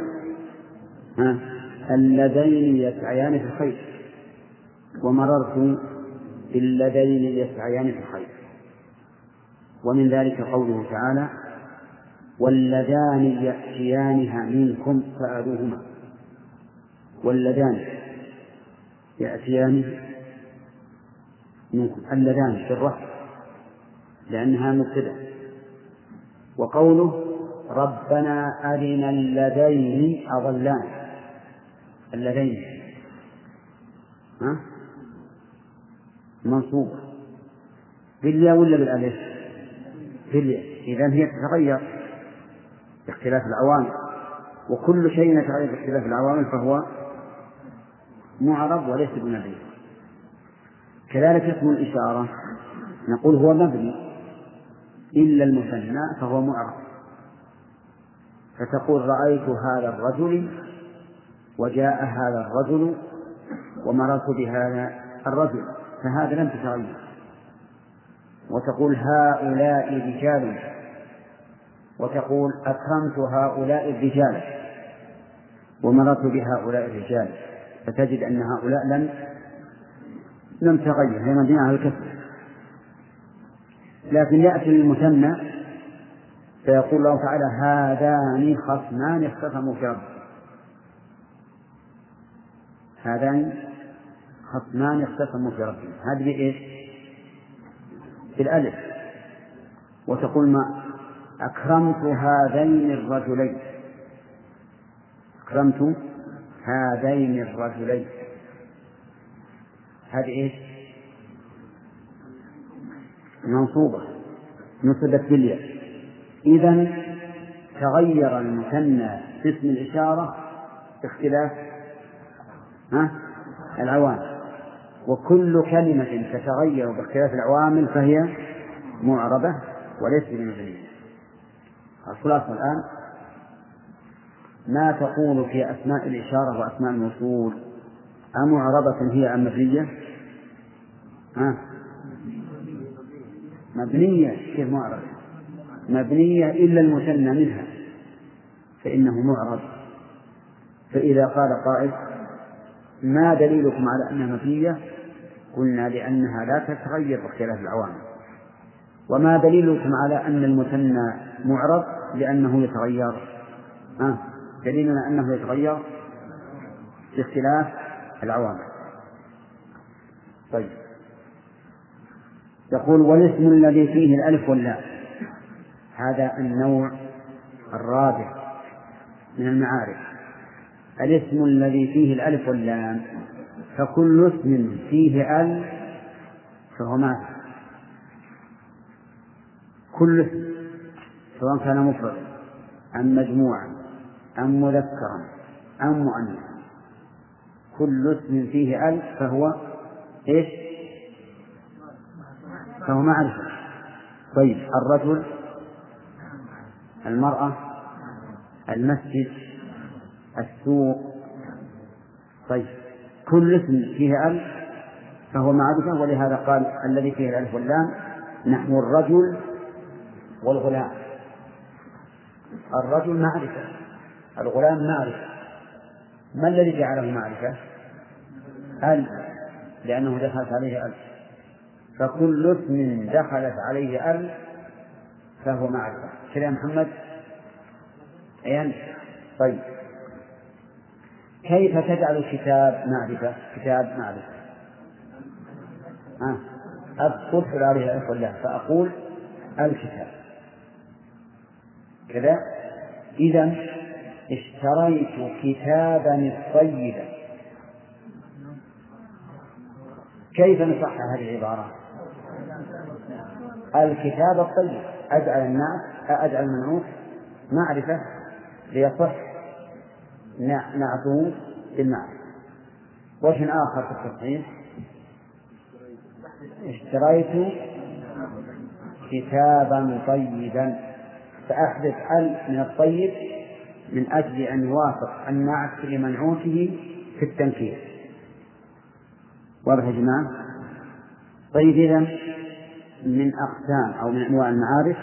اللذين يسعيان في الخير، ومررت باللذين يسعيان في الخير. ومن ذلك قوله تعالى: واللذان يأتيانها منكم فأذوهما. واللذان يأتيان منكم، اللذان بالرفع لأنها مبتدأ. وقوله ربنا أرنا اللذين أضلان، اللذين ها منصوب بالياء ولا بالألف؟ بالياء. إذن هي تتغير باختلاف العوامل، وكل شيء يتغير باختلاف العوامل فهو معرب وليس بمبني. كذلك اسم الإشارة نقول هو مبني إلا المثنى فهو معرب. فتقول رأيت هذا الرجل، وجاء هذا الرجل، ومررت بهذا الرجل، فهذا لم تتغير. وتقول هؤلاء رجال، وتقول أكرمت هؤلاء الرجال، ومررت بهؤلاء الرجال، فتجد أن هؤلاء لم لم تغير، هي مبنية على الكسر. لكن يأتي المثنى فيقول الله تعالى هذان خصمان اختصموا في ربهم، هذان خصمان اختصموا في ربهم، هذه بإيش؟ بالألف. وتقول ما أكرمت هذين الرجلين، أكرمت هذين الرجلين، هذه إيش؟ منصوبة نصبت بالياء. إذن تغير المثنى في اسم الإشارة باختلاف العوامل، وكل كلمة تتغير باختلاف العوامل فهي معربة وليس بمبنية. الخلاصة الآن ما تقول في أسماء الإشارة وأسماء الموصول، أمعربة هي أم مبنية؟ ها؟ مبنية. كيف معربة؟ مبنية إلا المثنى منها فإنه معرب. فإذا قال قائل ما دليلكم على أنها مبنية؟ قلنا لأنها لا تتغير باختلاف العوامل. وما دليلكم على أن المثنى معرب؟ لأنه يتغير. آه. دليلنا أنه يتغير باختلاف العوامل. طيب، يقول والاسم الذي فيه الألف واللام، هذا النوع الرابع من المعارف. الاسم الذي فيه الألف واللام، فكل اسم فيه ال فهو معرفة. كل اسم سواء كان مفردا أم مجموعا أم مذكرا أم مؤنثا، كل اسم فيه ال فهو إيش؟ فهو معرفة. طيب، الرجل، المرأة، المسجد، السوق. طيب، كل اسم فيه ال فهو معرفة، ولهذا قال الذي فيه الألف واللام نحو الرجل والغلام. الرجل معرفة، الغلام معرفة. ما الذي جعله معرفة؟ ال، لأنه دخلت عليه ال. فكل اسم دخلت عليه ال فهو معرفة. كذا يا محمد؟ أيان؟ طيب، كيف تجعل الكتاب معرفة؟ كتاب معرفة آه. أدخل في الآلهة كلها فأقول الكتاب كذا. إذا اشتريت كتابا طيبا. كيف نصح هذه العبارة؟ الكتاب الطيب أجعل الناس أجعل المنعوت معرفة ليصح نعته بالمعرفة. وجه آخر في التصحيح اشتريت كتابا طيبا فأحدث ال من الطيب من أجل أن يوافق النعت لمنعوته في التنكير. واضح يا جماعة؟ طيب إذن من أقسام أو من أنواع المعارف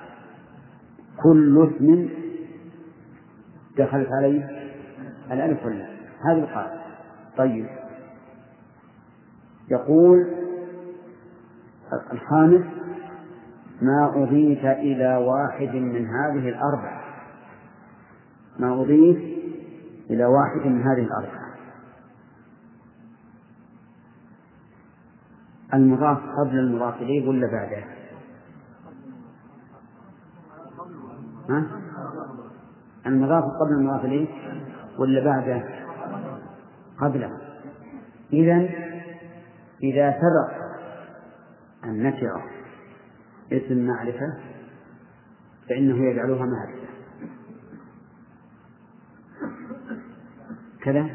كل اسم دخلت عليه الألف واللام. هذه القاعدة. طيب يقول الخامس ما أضيف إلى واحد من هذه الأربع. ما أضيف إلى واحد من هذه الأربع. المضاف قبل المضاف إليه ولا بعده؟ ها؟ المضاف قبل المضاف إليه ولا بعده؟ قبله. إذن إذا سبق النكرة اسم معرفة فإنه يجعلها معرفة كذا.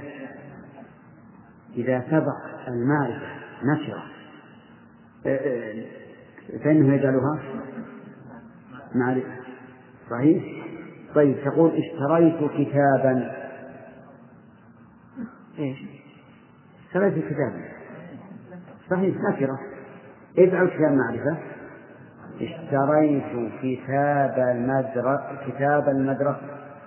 إذا سبق المعرفة نكرة فإنه يجعلها معرفة. صحيح؟ طيب تقول اشتريت كتابا. ايش؟ اشتريت كتابا صحيح نكرة. اجعل كتاب معرفة. اشتريت كتاب المدرسة كتاب المدرسة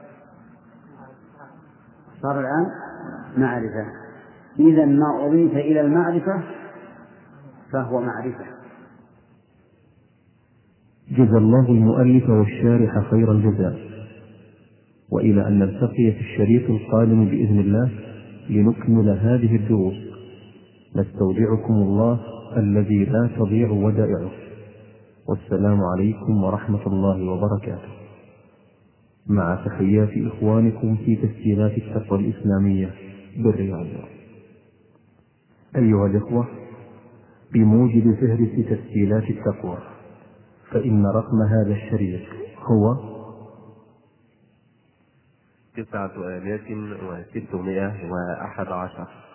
صار الآن معرفة. إذا ما أضيف إلى المعرفة فهو معرفة. جزا الله المؤلف والشارح خير الجزاء، وإلى أن نلتقي في الشريط القادم بإذن الله لنكمل هذه الدروس، نستودعكم الله الذي لا تضيع ودائعه، والسلام عليكم ورحمة الله وبركاته، مع تحيات إخوانكم في تسجيلات التقوى الإسلامية بالرياض. أيها الإخوة، بموجب فهرس تسجيلات التقوى فإن رقم هذا الشريط هو تسعة آلاف وستمائة وأحد عشر.